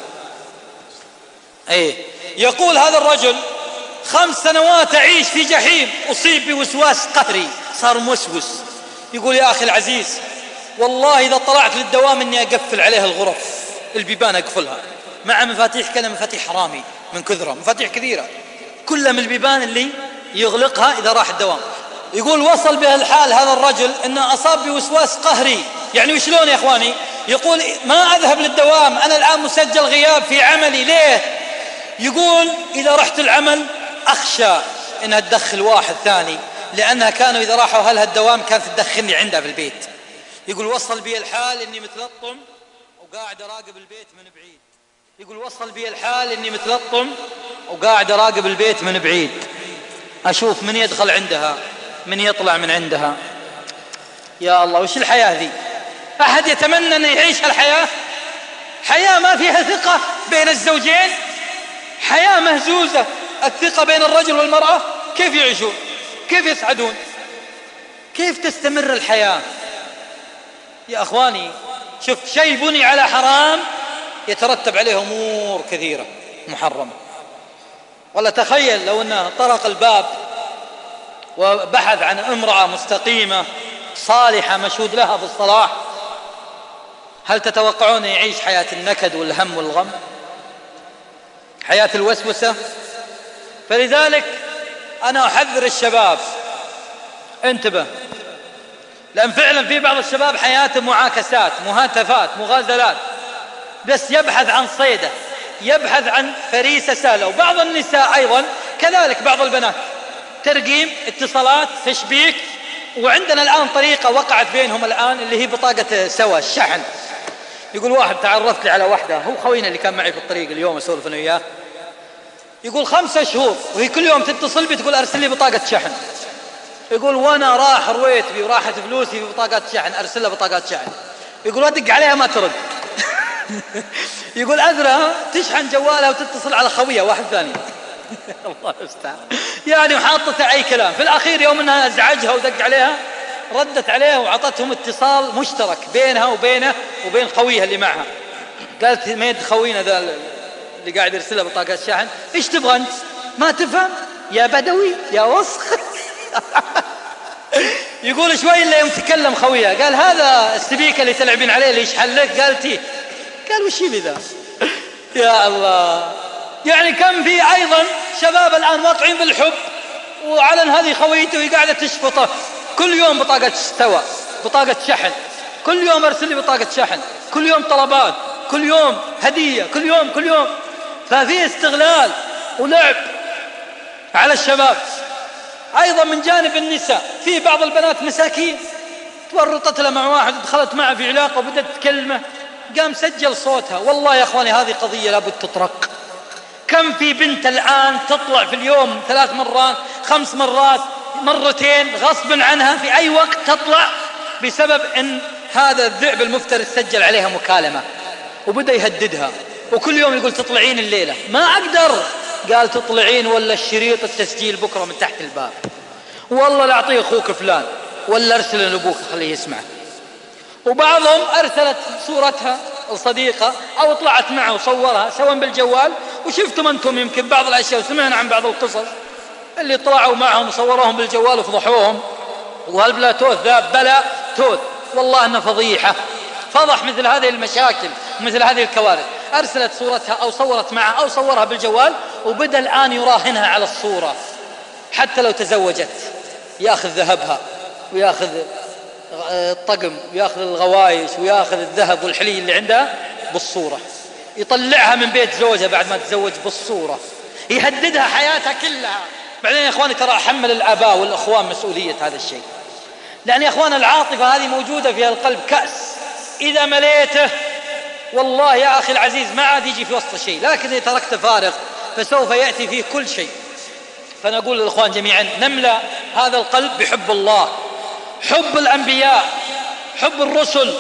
يقول هذا الرجل 5 سنوات أعيش في جحيم، أصيب بوسواس قهري، صار موسوس. يقول يا أخي العزيز والله إذا طلعت للدوام إني أقفل عليها الغرف، البيبان أقفلها مع مفاتيح، كلها مفاتيح حرامي من كثرة، مفاتيح كثيرة كلها من البيبان اللي يغلقها إذا راح الدوام. يقول وصل به الحال هذا الرجل أنه أصاب بوسواس قهري. يعني وشلون يا إخواني؟ يقول ما أذهب للدوام، أنا الآن مسجل غياب في عملي. ليه؟ يقول إذا رحت العمل أخشى أنها تدخل واحد ثاني، لأنها كانوا إذا راحوا أهلها الدوام كانت تدخلني عندها في البيت. يقول وصل بي الحال إني متلطم وقاعد أراقب البيت من بعيد. يقول وصل بي الحال إني متلطم وقاعد أراقب البيت من بعيد، أشوف من يدخل عندها من يطلع من عندها. يا الله وش الحياة ذي؟ أحد يتمنى أن يعيش الحياة؟ حياة ما فيها ثقة بين الزوجين، حياة مهزوزة. الثقة بين الرجل والمرأة كيف يعيشون؟ كيف يسعدون؟ كيف تستمر الحياة؟ يا أخواني شوف، شيء بني على حرام يترتب عليه أمور كثيرة محرمة. ولا تخيل لو أنه طرق الباب وبحث عن امرأة مستقيمة صالحة مشهود لها بالصلاح، هل تتوقعون يعيش حياة النكد والهم والغم، حياة الوسوسة؟ فلذلك أنا أحذر الشباب انتبه، لأن فعلا في بعض الشباب حياته معاكسات، مهاتفات، مغازلات، بس يبحث عن صيدة، يبحث عن فريسة سهلة. وبعض النساء أيضا كذلك، بعض البنات ترقيم، اتصالات، تشبيك. وعندنا الآن طريقة وقعت بينهم الآن اللي هي بطاقة سوا، الشحن. يقول واحد تعرفت لي على واحدة، هو خوينا اللي كان معي في الطريق اليوم أسولف أنا وياه، يقول 5 شهور وهي كل يوم تتصل بي تقول أرسل لي بطاقة شحن. يقول وانا راح رويتبي وراحت فلوسي في بطاقات شحن، ارسل لها بطاقات شحن. يقول ادق عليها ما ترد. يقول اذرها تشحن جوالها وتتصل على خويه واحد ثاني. الله المستعان. يعني وحاطته اي كلام. في الاخير يوم انها ازعجها ودق عليها ردت عليه وعطتهم اتصال مشترك بينها وبينه وبين خويها اللي معها. قالت ميد خوينا ذا اللي قاعد يرسلها بطاقات شحن، ايش تبغى انت؟ ما تفهم يا بدوي يا وسخ. يقول شوي اللي يوم تكلم خويه قال هذا السبيكة اللي تلعبين عليه اللي يشحن لك؟ قالتي. قال وش يبي ذا؟ يا الله. يعني كم في ايضا شباب الان واقعين بالحب وعلن هذه خويته وهي قاعده تشفطه كل يوم بطاقه سوا، بطاقه شحن، كل يوم ارسل لي بطاقه شحن، كل يوم طلبات، كل يوم هديه، كل يوم. ففي استغلال ولعب على الشباب. أيضا من جانب النساء في بعض البنات مساكين تورطت لها مع واحد، دخلت معه في علاقة وبدأت تكلمه، قام سجل صوتها. والله يا أخواني هذه قضية لابد تطرق. كم في بنت الآن تطلع في اليوم 3 مرات 5 مرات مرتين غصبا عنها في أي وقت تطلع بسبب أن هذا الذئب المفترس سجل عليها مكالمة وبدأ يهددها، وكل يوم يقول تطلعين الليلة. ما أقدر. قال تطلعين ولا الشريط التسجيل بكرة من تحت الباب، والله لا أعطيه أخوك فلان، ولا أرسل لأبوك خليه يسمع. وبعضهم أرسلت صورتها لصديقة أو طلعت معه وصورها سواء بالجوال. وشفتم أنتم يمكن بعض الأشياء وسمعنا عن بعض القصص اللي طلعوا معهم وصوروهم بالجوال وفضحوهم. وهل توث ذا بلا توث. والله أنه فضيحة، فضح مثل هذه المشاكل ومثل هذه الكوارث. أرسلت صورتها أو صورت معها أو صورها بالجوال وبدأ الآن يراهنها على الصورة. حتى لو تزوجت يأخذ ذهبها ويأخذ الطقم ويأخذ الغوايش ويأخذ الذهب والحلي اللي عندها بالصورة. يطلعها من بيت زوجها بعد ما تزوج بالصورة. يهددها حياتها كلها. بعدين يا أخواني ترى حمل الآباء والأخوان مسؤولية هذا الشيء، لأن يا أخوان العاطفة هذه موجودة في القلب كأس إذا مليته والله يا أخي العزيز ما عاد يجي في وسط شيء، لكن إذا تركت فارغ فسوف يأتي فيه كل شيء. فنقول للإخوان جميعا نملأ هذا القلب بحب الله، حب الأنبياء، حب الرسل،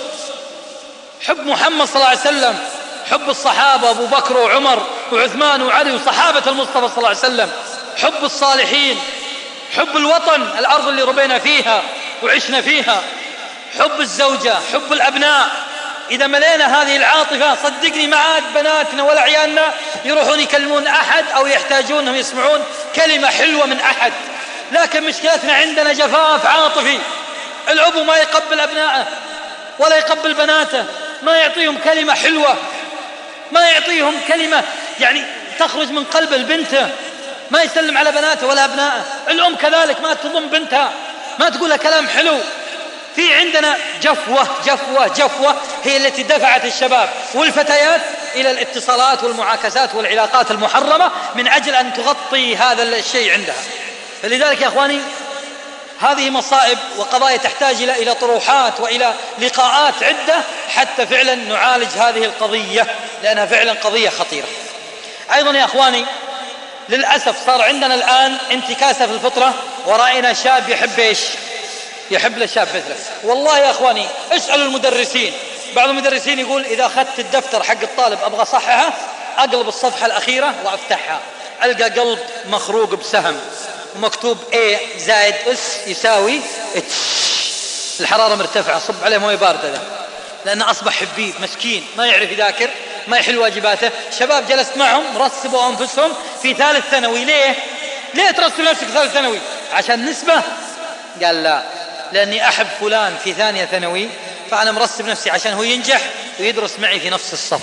حب محمد صلى الله عليه وسلم، حب الصحابة أبو بكر وعمر وعثمان وعلي وصحابة المصطفى صلى الله عليه وسلم، حب الصالحين، حب الوطن، الأرض اللي ربينا فيها وعشنا فيها، حب الزوجة، حب الأبناء. إذا ملينا هذه العاطفة صدقني ما عاد بناتنا ولا عيالنا يروحون يكلمون أحد أو يحتاجون أنهم يسمعون كلمة حلوة من أحد. لكن مشكلتنا عندنا جفاف عاطفي. الأب ما يقبل أبنائه ولا يقبل بناته، ما يعطيهم كلمة حلوة، ما يعطيهم كلمة يعني تخرج من قلب البنت، ما يسلم على بناته ولا أبنائه. الأم كذلك ما تضم بنتها، ما تقولها كلام حلو. في عندنا جفوة هي التي دفعت الشباب والفتيات إلى الاتصالات والمعاكسات والعلاقات المحرمة من أجل أن تغطي هذا الشيء عندها. فلذلك يا أخواني هذه مصائب وقضايا تحتاج إلى طروحات وإلى لقاءات عدة حتى فعلا نعالج هذه القضية، لأنها فعلا قضية خطيرة. أيضا يا أخواني للأسف صار عندنا الآن انتكاسة في الفطرة، ورأينا شاب يحب إيش؟ يحب للشاب مثله. والله يا أخواني اسألوا المدرسين، بعض المدرسين يقول إذا أخذت الدفتر حق الطالب أبغى صحها أقلب الصفحة الأخيرة وأفتحها ألقى قلب مخروق بسهم ومكتوب A زائد S يساوي H. الحرارة مرتفعة، صب عليه موية باردة لأنه أصبح حبيب مسكين ما يعرف يذاكر، ما يحل واجباته. شباب جلست معهم رسبوا أنفسهم في 3 ثانوي. ليه ترسب نفسك 3 ثانوي؟ عشان نسبة؟ قال لا، لأني أحب فلان في 2 ثانوي فأنا مرسب نفسي عشان هو ينجح ويدرس معي في نفس الصف.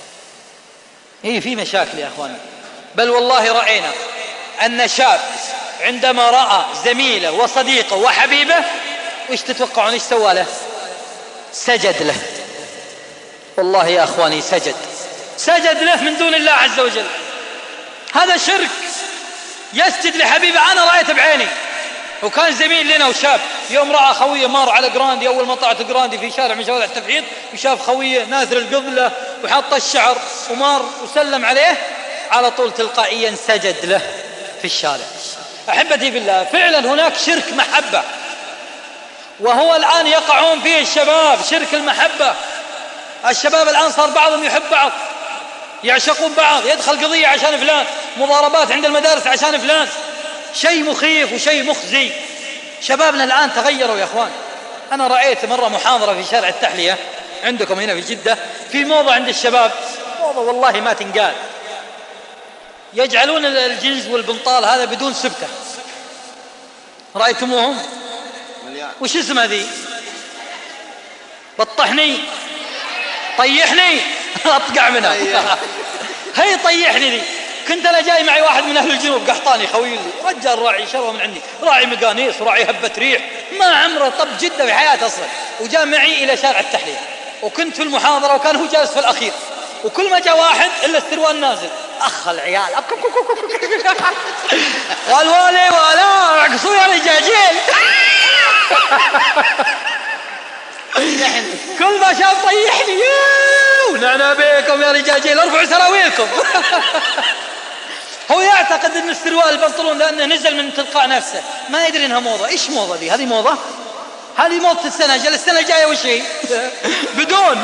في مشاكل يا أخواني. بل والله رأينا أن شاب عندما رأى زميله وصديقه وحبيبه وإيش تتوقعون إيش سوى له؟ سجد له. والله يا أخواني سجد له من دون الله عز وجل. هذا شرك. يسجد لحبيبه. أنا رأيت بعيني، وكان زميل لنا وشاب، يوم رأى خويه مار على جراندي، أول ما طلعت جراندي في شارع من شوارع التفحيط، وشاف خويه ناثر القبلة وحط الشعر ومار وسلم عليه، على طول تلقائيا سجد له في الشارع. أحبتي بالله، فعلا هناك شرك محبة، وهو الآن يقعون فيه الشباب، شرك المحبة. الشباب الآن صار بعضهم يحب بعض، يعشقون بعض، يدخل قضية عشان فلان، مضاربات عند المدارس عشان فلان. شيء مخيف وشيء مخزي. شبابنا الآن تغيروا يا أخوان. أنا رأيت مرة محاضرة في شارع التحلية عندكم هنا في جدة، في موضة عند الشباب، موضة والله ما تنقال، يجعلون الجنز والبنطال هذا بدون سبتة. رأيتموهم؟ وش اسمها ذي؟ بطحني، طيحني، أطقع منها. هي طيحني ذي. كنت أنا جاي معي واحد من أهل الجنوب قحطاني خوي لي، رجال راعي شرى من عندي، راعي مقانيس وراعي هبة ريح، ما عمره طب جدة في حياته أصلا، وجاء معي إلى شارع التحلية، وكنت في المحاضرة وكان هو جالس في الأخير، وكل ما جاء واحد إلا السروال نازل، أخ العيال والوالي ولا عقصوا يا رجاجيل. كل ما شاف طيحني، ونعنا بيكم يا رجاجيل، ارفعوا سراويلكم. هو يعتقد ان السروال البنطلون لانه نزل من تلقاء نفسه، ما يدري انها موضه. ايش موضه دي؟ هذه موضه، هذه موضه السنه، جل السنه الجايه وش هي؟ بدون.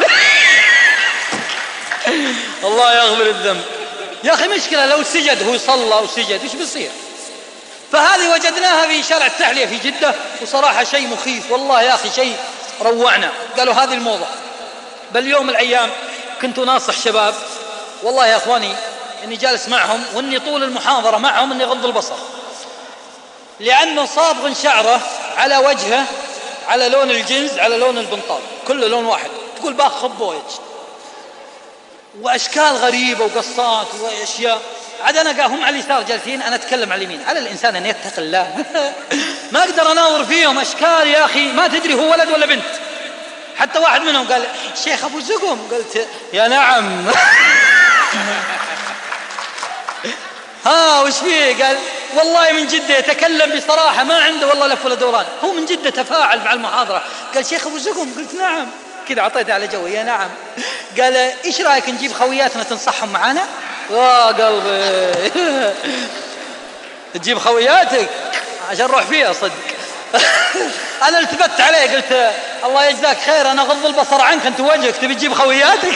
الله يغفر الذنب. يا اخي مشكله لو سجد، هو صلى وسجد ايش بيصير؟ فهذه وجدناها في شارع التحلية في جدة، وصراحه شيء مخيف والله يا اخي، شيء روعنا. قالوا هذه الموضه. بل يوم من الايام كنت ناصح شباب، والله يا اخواني اني جالس معهم، واني طول المحاضره معهم اني غض البصر، لانه صابغ شعره على وجهه على لون الجنز على لون البنطال، كله لون واحد، تقول باخذ بويج، واشكال غريبه وقصات واشياء. عاد انا هم على اليسار جالسين، انا اتكلم على اليمين. على الانسان ان يتقي الله. ما اقدر اناظر فيهم، اشكال يا اخي ما تدري هو ولد ولا بنت. حتى واحد منهم قال شيخ ابو زقم، قلت يا نعم. ها وش فيه؟ قال والله من جدة يتكلم بصراحة، ما عنده والله لف ولا دوران، هو من جدة تفاعل مع المحاضرة. قال شيخ أبو زقم، قلت نعم، كذا عطيته على جوي يا نعم. قال إيش رأيك نجيب خوياتنا تنصحهم معانا؟ قلبي. تجيب خوياتك عشان نروح فيها صدق. أنا التفت عليه قلت الله يجزاك خير، أنا غض البصر عنك، أنت وجهك تبي تجيب خوياتك.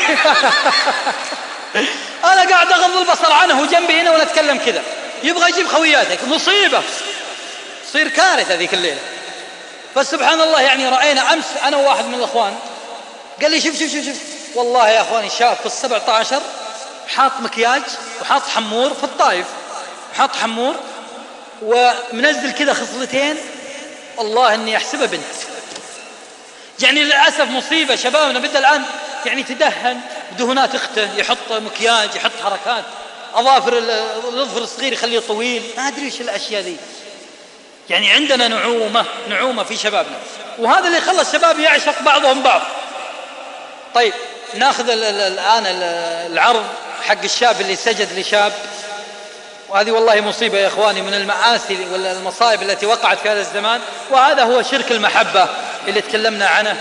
أنا قاعد أغض البصر عنه وجنبي هنا ونتكلم كذا، يبغى يجيب خوياتك، مصيبة، تصير كارثة ذيك الليلة. فسبحان الله، يعني رأينا أمس أنا وواحد من الأخوان قال لي شوف والله يا أخواني شاب في 17 حاط مكياج وحاط حمور في الطائف، حاط حمور ومنزل كذا خصلتين، والله إني أحسبه بنت. يعني للأسف مصيبة. شبابنا بدأ الآن يعني تدهن بدهونات أخته، يحط مكياج، يحط حركات، أظافر الأظفر الصغير يخليه طويل، ما أدري إيش الأشياء ذي. يعني عندنا نعومة في شبابنا، وهذا اللي خلى الشباب يعشق بعضهم بعض. طيب ناخذ الآن العرض حق الشاب اللي سجد لشاب، وهذه والله مصيبة يا إخواني، من المآسي والمصائب التي وقعت في هذا الزمان، وهذا هو شرك المحبة اللي تكلمنا عنه.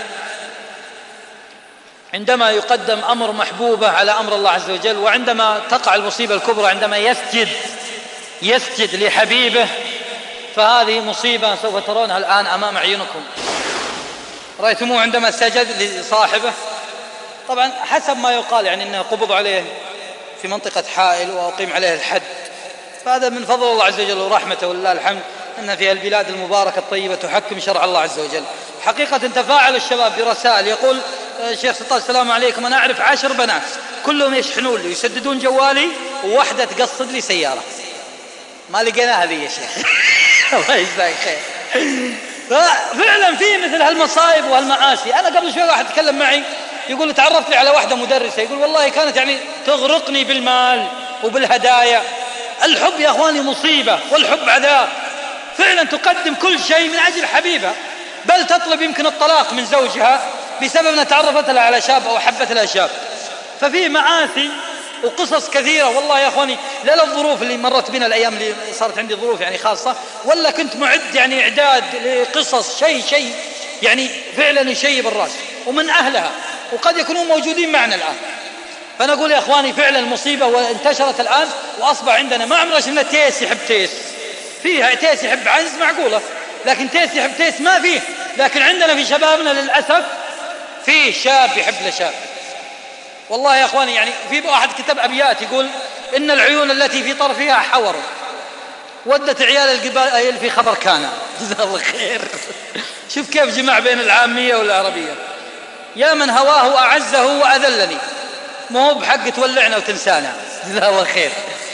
عندما يقدم أمر محبوبة على أمر الله عز وجل، وعندما تقع المصيبة الكبرى عندما يسجد لحبيبه، فهذه مصيبة سوف ترونها الآن أمام عيونكم. رأيتموه عندما سجد لصاحبه، طبعا حسب ما يقال يعني أنه قبض عليه في منطقة حائل وأقيم عليه الحد، فهذا من فضل الله عز وجل ورحمته ولله الحمد أن في البلاد المباركة الطيبة تحكم شرع الله عز وجل. حقيقة تفاعل الشباب برسائل، يقول الشيخ سلطان السلام عليكم، أنا أعرف 10 بنات كلهم يشحنون لي يسددون جوالي، وواحدة تقصد لي سيارة. ما لقيناها ذي يا شيخ. الله يجزاك خير. ففعلا في مثل هالمصائب وهالمعاصي. أنا قبل شوي واحد تكلم معي يقول تعرفت لي على واحدة مدرسة، يقول والله كانت يعني تغرقني بالمال وبالهدايا. الحب يا أخواني مصيبة، والحب عذاب. فعلا تقدم كل شيء من أجل حبيبها، بل تطلب يمكن الطلاق من زوجها بسبب أنها تعرفت لها على شاب أو حبت لها شاب. ففيه معاثي وقصص كثيرة والله يا أخواني، لا الظروف اللي مرت بنا الأيام اللي صارت عندي ظروف يعني خاصة، ولا كنت معد يعني إعداد لقصص شيء يعني فعلا يشيب الرأس ومن أهلها، وقد يكونوا موجودين معنا الآن. فأنا أقول يا أخواني فعلا المصيبة وانتشرت الآن، وأصبح عندنا ما عمرنا شفنا تيس يحب تيس، فيها تيس يحب عنز معقولة، لكن تيس يحب تيس ما فيه. لكن عندنا في شبابنا للأسف فيه شاب يحب لشاب. والله يا أخواني يعني في واحد كتب أبيات يقول إن العيون التي في طرفها حور ودت عيال القبائل في خبر كان. جزاه الله خير. شوف كيف جمع بين العامية والعربية. يا من هواه أعزه وأذلني، ما هو بحق تولعنا وتنسانا. جزاه الله خير.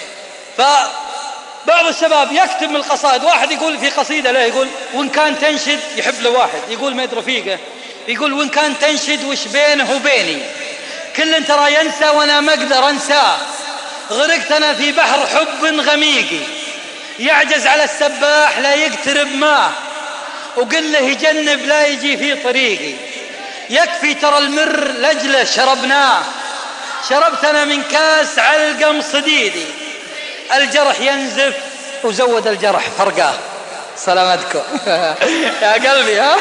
فبعض الشباب يكتب من القصائد، واحد يقول في قصيدة له يقول وإن كان تنشد يحب له واحد، يقول ميد رفيقه يقول وإن كان تنشد وش بينه وبيني، كل ترى ينسى وانا ما اقدر انساه، غرقت انا في بحر حب غميقي، يعجز على السباح لا يقترب ماه، وقل له يجنب لا يجي في طريقي، يكفي ترى المر لجله شربناه، شربت انا من كاس علقم صديدي، الجرح ينزف وزود الجرح فرقاه. سلامتكم يا قلبي. ها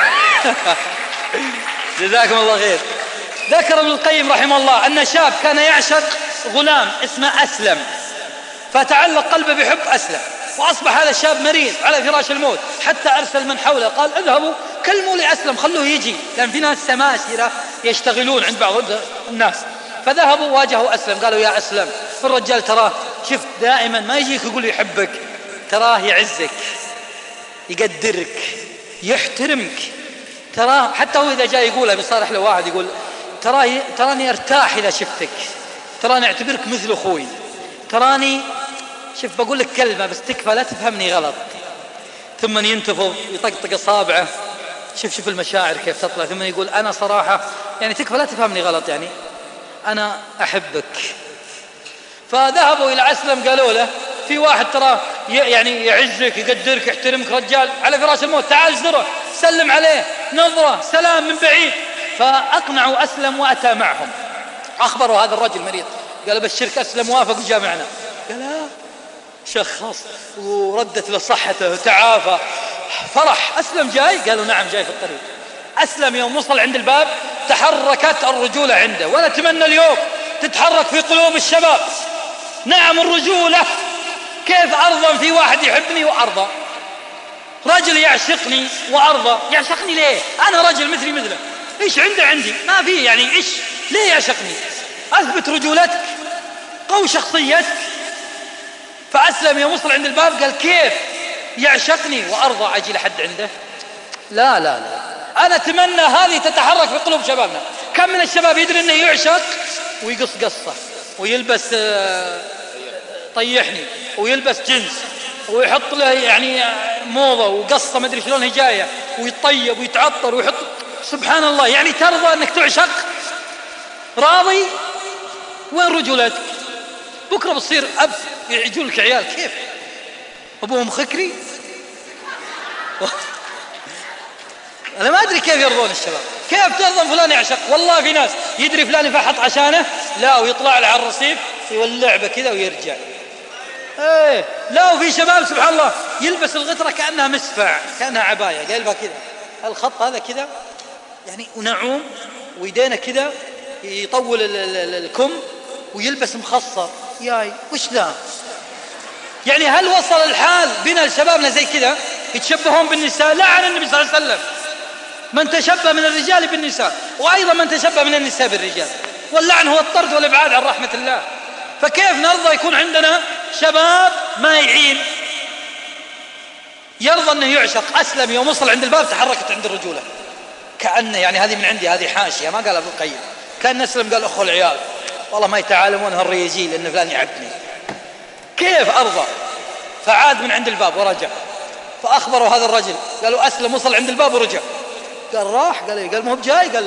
جزاكم الله خير. ذكر ابن القيم رحمه الله أن شاب كان يعشق غلام اسمه أسلم، فتعلق قلبه بحب أسلم، وأصبح هذا الشاب مريض على فراش الموت، حتى أرسل من حوله قال اذهبوا كلموا لأسلم خلوه يجي، لأن في ناس سماسرة يشتغلون عند بعض الناس. فذهبوا واجهوا أسلم قالوا يا أسلم الرجال تراه شفت دائما ما يجيك يقول يحبك، تراه يعزك يقدرك يحترمك، تراه حتى هو إذا جاء يقولها بيصارح له واحد يقول تراني ارتاح إذا شفتك، تراني اعتبرك مثل أخوي، تراني شوف بقول لك كلمة بس تكفى لا تفهمني غلط. ثم ينتفض يطقطق أصابعه، شوف المشاعر كيف تطلع، ثم يقول أنا صراحة يعني تكفى لا تفهمني غلط، يعني أنا أحبك. فذهبوا إلى أسلم قالوا له في واحد ترى يعني يعزك يقدرك يحترمك، رجال على فراش الموت، تعال زره سلم عليه نظرة سلام من بعيد. فأقنعوا أسلم وأتى معهم، أخبروا هذا الرجل مريض، قال بشرك أسلم وافق وجاء معنا، قال شخص وردت له صحته وتعافى، فرح. أسلم جاي؟ قالوا نعم جاي في الطريق. أسلم يوم وصل عند الباب تحركت الرجولة عنده، وأنا أتمنى اليوم تتحرك في قلوب الشباب. نعم الرجولة، كيف أرضى في واحد يحبني وأرضى، رجل يعشقني وأرضى. يعشقني ليه؟ أنا رجل مثلي مثله، إيش عنده عندي ما فيه، يعني إيش ليه يعشقني؟ أثبت رجولتك قو شخصيتك. فأسلم يوم وصل عند الباب قال كيف يعشقني وأرضى أجي لحد عنده؟ لا لا لا، أنا أتمنى هذه تتحرك في قلوب شبابنا. كم من الشباب يدري أنه يعشق ويقص قصة ويلبس طيحني ويلبس جنس ويحط له يعني موضة وقصة ما أدري شلون هي جاية ويطيب ويتعطر ويحط، سبحان الله. يعني ترضى أنك تعشق؟ راضي؟ وين رجولتك؟ بكرة بتصير أب يجون لك عيال كيف أبوهم خكري. أنا ما أدري كيف يرضون الشباب، كيف ترضى فلان يعشق؟ والله في ناس يدري فلان يفحط عشانه لا ويطلع له على الرصيف يولع به كذا ويرجع. ايه لا، وفي شباب سبحان الله يلبس الغترة كأنها مسفع، كأنها عباية قلبها كذا، الخط هذا كذا يعني ونعوم، ويدينا كذا يطول الكم ويلبس مخصر. ياي وش ذا؟ يعني هل وصل الحال بنا شبابنا زي كذا يتشبهون بالنساء؟ لعن النبي صلى الله عليه وسلم من تشبه من الرجال بالنساء، وأيضا من تشبه من النساء بالرجال، واللعن هو الطرد والإبعاد عن رحمة الله. فكيف نرضى يكون عندنا شباب ما يعين يرضى أنه يعشق؟ أسلم يوم وصل عند الباب تحركت عند الرجولة، كأنه يعني هذه من عندي هذه حاشية، ما قال ابن القيم، كان أسلم قال أخو العيال والله ما يتعالمون هالريجيل لأن فلان يعبني، كيف أرضى؟ فعاد من عند الباب ورجع، فأخبروا هذا الرجل قالوا أسلم وصل عند الباب ورجع. قال راح؟ قال إيه؟ قال ما هو بجاي؟ قال لا.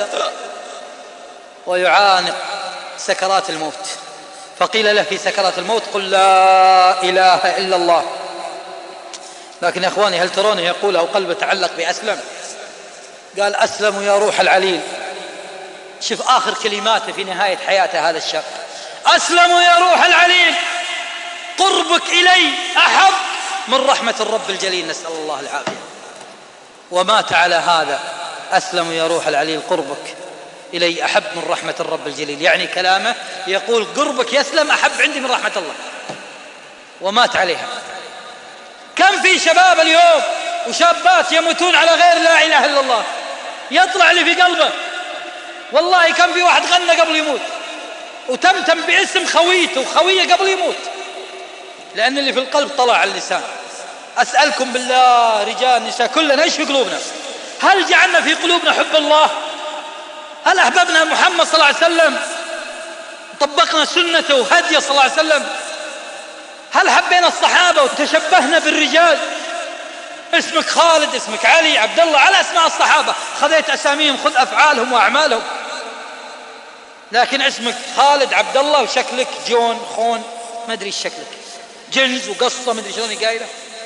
ويعانق سكرات الموت، فقيل له في سكرات الموت قل لا إله إلا الله. لكن يا إخواني هل ترونه يقول أو قلبه تعلق بأسلم؟ قال أسلم يا روح العليل. شوف آخر كلماته في نهاية حياته هذا الشاب: أسلم يا روح العليل، قربك إلي أحب من رحمة الرب الجليل، نسأل الله العافية. ومات على هذا: أسلم يا روح العليل، قربك إلي أحب من رحمة الرب الجليل. يعني كلامه يقول قربك يسلم أحب عندي من رحمة الله، ومات عليها. كم في شباب اليوم وشابات يموتون على غير لا إله إلا الله، يطلع لي في قلبه والله كم في واحد غنى قبل يموت وتمتم باسم خويته وخويه قبل يموت، لأن اللي في القلب طلع على اللسان. أسألكم بالله رجال نساء كلنا إيش في قلوبنا؟ هل جعلنا في قلوبنا حب الله؟ هل أحببنا محمد صلى الله عليه وسلم؟ طبقنا سنته وهديه صلى الله عليه وسلم؟ هل حبينا الصحابة وتشبهنا بالرجال؟ اسمك خالد، اسمك علي، عبد الله، على اسماء الصحابة، خذيت أساميهم، خذ أفعالهم وأعمالهم. لكن اسمك خالد عبد الله وشكلك جون خون ما أدري ايش شكلك، جنز وقصة ما أدري شلون قايلة،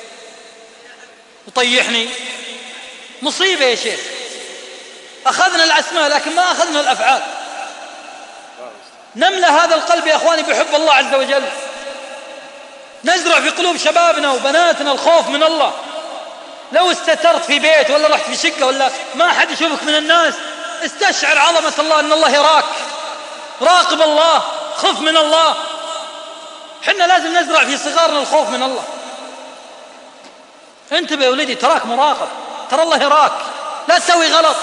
وطيحني. مصيبة يا شيخ. أخذنا الأسماء لكن ما أخذنا الأفعال. نملأ هذا القلب يا أخواني بحب الله عز وجل، نزرع في قلوب شبابنا وبناتنا الخوف من الله. لو استترت في بيت ولا رحت في شقة ولا ما حد يشوفك من الناس، استشعر عظمة الله، أن الله يراك، راقب الله، خف من الله. حنا لازم نزرع في صغارنا الخوف من الله. انتبه يا ولدي، تراك مراقب، ترى الله يراك، لا تسوي غلط.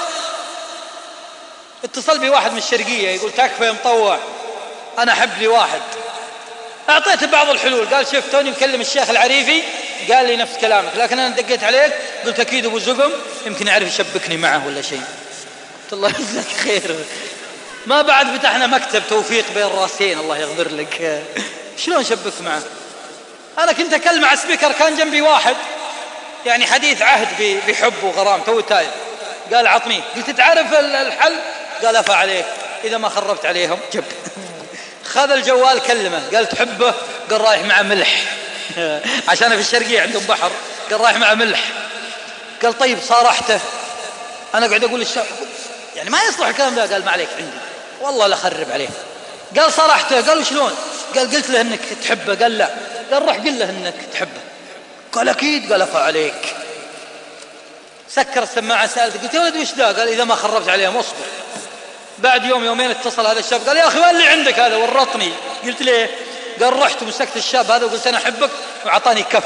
اتصل بي واحد من الشرقية يقول: تكفى يا مطوع، أنا أحب لي واحد. أعطيته بعض الحلول، قال: شوف توني مكلم الشيخ العريفي قال لي نفس كلامك، لكن أنا دقيت عليك قلت أكيد أبو زقم يمكن يعرف يشبكني معه ولا شيء. قلت الله يجزاك خير، ما بعد فتحنا مكتب توفيق بين راسين، الله يغفر لك، شلون شبك معه؟ أنا كنت أكلم على سبيكر، كان جنبي واحد يعني حديث عهد بحب وغرام، تو تايب، قال: عطني. قلت: تعرف الحل؟ قال: أفا عليك إذا ما خربت عليهم جب. خذ الجوال كلمه، قال: تحبه؟ قال: رايح مع ملح. عشان في الشرقية عندهم بحر، قال: رايح مع ملح. قال: طيب صارحته. أنا قاعد أقول الشاب يعني ما يصلح الكلام ده. قال: ما عليك عندي والله لا خرب عليه. قال: صارحته. قال: وشلون؟ قال: قلت له إنك تحبه. قال: لا. قال: روح قل له إنك تحبه. قال: أكيد. قال: أفا عليك. سكر السماعة، سألته قلت: يا ولد وش ده؟ قال: إذا ما خربت عليهم اصبر. بعد يوم يومين اتصل هذا الشاب قال: يا أخي وين اللي عندك هذا؟ ورطني. قلت: ليه؟ قال: رحت ومسكت الشاب هذا وقلت: أنا أحبك، وعطاني كف.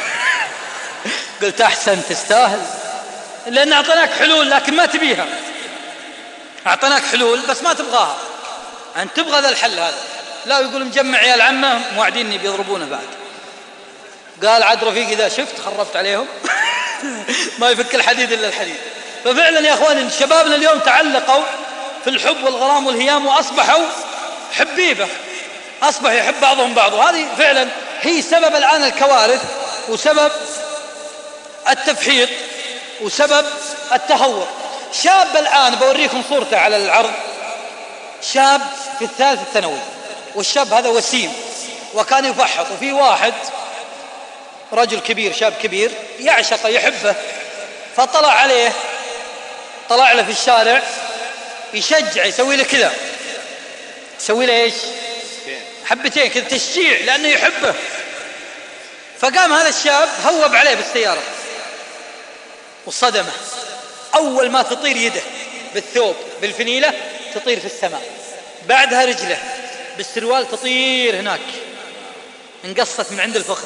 قلت: أحسن، تستاهل، لأن أعطيناك حلول لكن ما تبيها. أعطيناك حلول بس ما تبغاها، أنت تبغى ذا الحل هذا. لا، يقول مجمع عيال عمه موعديني بيضربونه بعد. قال: عاد رفيقي إذا شفت خربت عليهم ما يفك الحديد إلا الحديد. ففعلا يا أخواني شبابنا اليوم تعلقوا في الحب والغرام والهيام، وأصبحوا حبيبة، أصبح يحب بعضهم بعض. وهذه فعلا هي سبب الآن الكوارث، وسبب التفحيط، وسبب التهور. شاب الآن بوريكم صورته على العرض، شاب في الثالث الثانوي، والشاب هذا وسيم وكان يفحط. وفي واحد رجل كبير، شاب كبير يعشقه يحبه، فطلع عليه، طلع له في الشارع يشجع، يسوي له كذا، يسوي له ايش؟ حبتين كذا تشجيع لأنه يحبه. فقام هذا الشاب هوب عليه بالسيارة وصدمه. أول ما تطير يده بالثوب بالفنيلة تطير في السماء، بعدها رجله بالسروال تطير هناك، انقصت من عند الفخذ.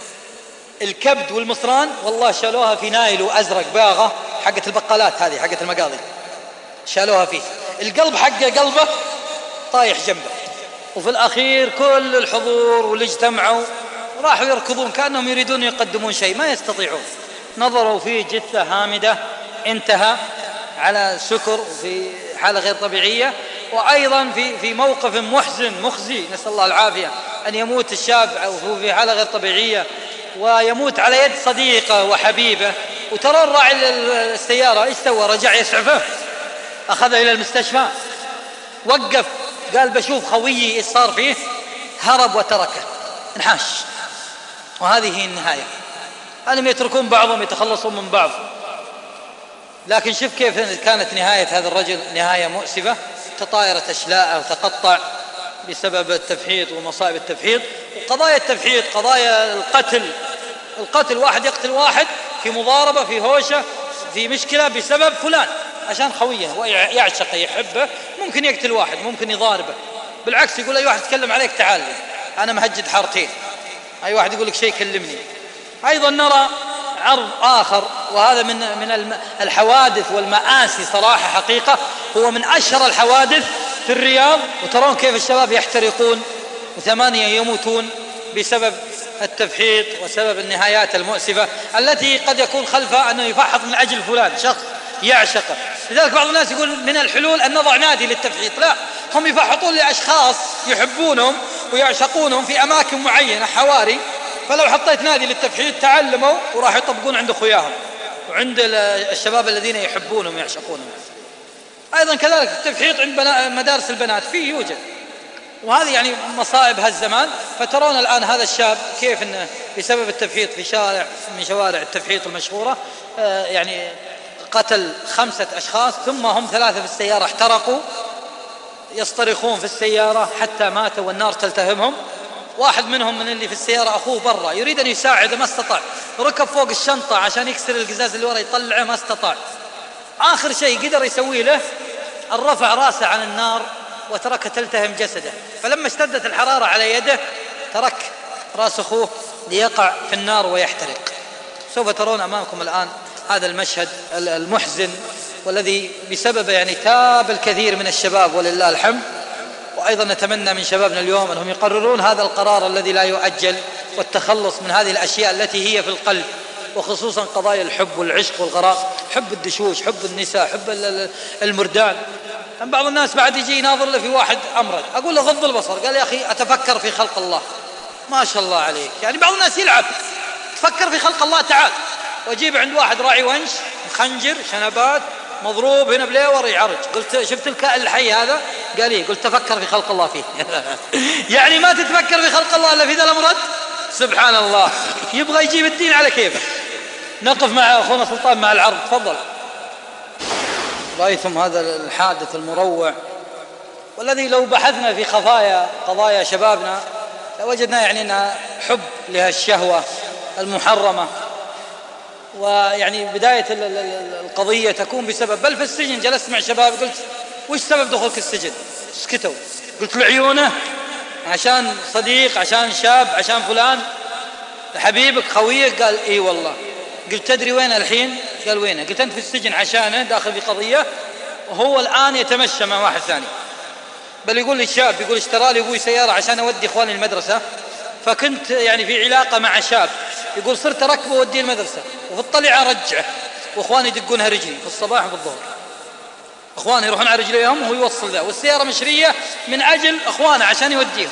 الكبد والمصران والله شالوها في نايل وأزرق باغة حقة البقالات، هذه حقة المقاضي، شالوها فيه. القلب حقه قلبه طايح جنبه. وفي الأخير كل الحضور واللي اجتمعوا راحوا يركضون كأنهم يريدون يقدمون شيء، ما يستطيعون. نظروا فيه جثة هامدة، انتهى على سكر وفي حالة غير طبيعية، وأيضا في موقف محزن مخزي، نسأل الله العافية، أن يموت الشاب وهو في حالة غير طبيعية، ويموت على يد صديقه وحبيبه. وترى الراعي السيارة ايش سوى؟ رجع يسعفه، أخذه إلى المستشفى، وقف قال: بشوف خويي ايش صار فيه، هرب وتركه، انحاش. وهذه هي النهاية. أنهم يتركون بعضهم يتخلصون من بعض. لكن شوف كيف كانت نهاية هذا الرجل نهاية مؤسفة، تطايرت أشلاءه وتقطع بسبب التفحيط ومصائب التفحيط. وقضايا التفحيط قضايا القتل واحد يقتل واحد في مضاربة في هوشة في مشكلة بسبب فلان عشان خويه ويعشقه يحبه، ممكن يقتل واحد ممكن يضاربه، بالعكس يقول أي واحد يتكلم عليك تعال لي أنا مهجد حارتين، أي واحد يقول لك شيء كلمني. أيضا نرى عرض آخر، وهذا من الحوادث والمآسي صراحة حقيقة، هو من أشهر الحوادث في الرياض. وترون كيف الشباب يحترقون و8 يموتون بسبب التفحيط وسبب النهايات المؤسفة التي قد يكون خلفها أنه يفحط من أجل فلان شخص يعشقه. لذلك بعض الناس يقول من الحلول أن نضع نادي للتفحيط، لا، هم يفحطون لأشخاص يحبونهم ويعشقونهم في أماكن معينة حواري، فلو حطيت نادي للتفحيط تعلموا وراح يطبقون عند أخوياهم وعند الشباب الذين يحبونهم ويعشقونهم. أيضا كذلك التفحيط عند مدارس البنات فيه يوجد، وهذه يعني مصائب هالزمان. فترون الآن هذا الشاب كيف إنه بسبب التفحيط في شارع من شوارع التفحيط المشهورة يعني قتل 5 أشخاص، ثم هم 3 في السيارة احترقوا يصطرخون في السيارة حتى ماتوا والنار تلتهمهم. واحد منهم من اللي في السيارة أخوه برا يريد أن يساعده ما استطاع، ركب فوق الشنطة عشان يكسر القزاز اللي ورا يطلعه ما استطاع. آخر شيء قدر يسوي له أن رفع راسه عن النار وترك تلتهم جسده، فلما اشتدت الحرارة على يده ترك راس أخوه ليقع في النار ويحترق. سوف ترون أمامكم الآن هذا المشهد المحزن، والذي بسبب يعني تاب الكثير من الشباب ولله الحمد. وأيضا نتمنى من شبابنا اليوم أنهم يقررون هذا القرار الذي لا يؤجل، والتخلص من هذه الأشياء التي هي في القلب، وخصوصا قضايا الحب والعشق والغرام، حب الدشوش، حب النساء، حب المردان. بعض الناس بعد يجي يناظر له في واحد أمرد، أقول له غض البصر، قال يا أخي أتفكر في خلق الله. ما شاء الله عليك، يعني بعض الناس يلعب تفكر في خلق الله تعال، وأجيب عند واحد راعي ونش مخنجر شنبات مضروب هنا بليور يعرج، قلت شفت الكائن الحي هذا؟ قال لي، قلت تفكر في خلق الله فيه. يعني ما تتفكر في خلق الله إلا في ذا الأمرد؟ سبحان الله، يبغى يجيب الدين على كيفه. نقف مع أخونا سلطان مع العرض، تفضل. رأيتم هذا الحادث المروع، والذي لو بحثنا في قضايا شبابنا لوجدنا يعني أنها حب لهالشهوة المحرمة، ويعني بداية القضية تكون بسبب، بل في السجن جلست مع شباب قلت وش سبب دخولك السجن؟ سكتوا، قلت لعيونه عشان صديق، عشان شاب، عشان فلان حبيبك خويك؟ قال اي والله. قلت تدري وين الحين؟ قال وينه؟ قلت انت في السجن عشانه داخل في قضية، وهو الآن يتمشى مع واحد ثاني. بل يقول لي الشاب، يقول اشترى لي ابوي سيارة عشان اودي اخواني المدرسة، فكنت يعني في علاقة مع شاب، يقول صرت اركبه ووديه المدرسة، وفي الطلعة ارجعه، واخواني يدقونها رجلي في الصباح وفي الظهر، اخواني يروحون على رجليهم وهو يوصل ذا، والسيارة مشرية من اجل اخوانه عشان يوديهم.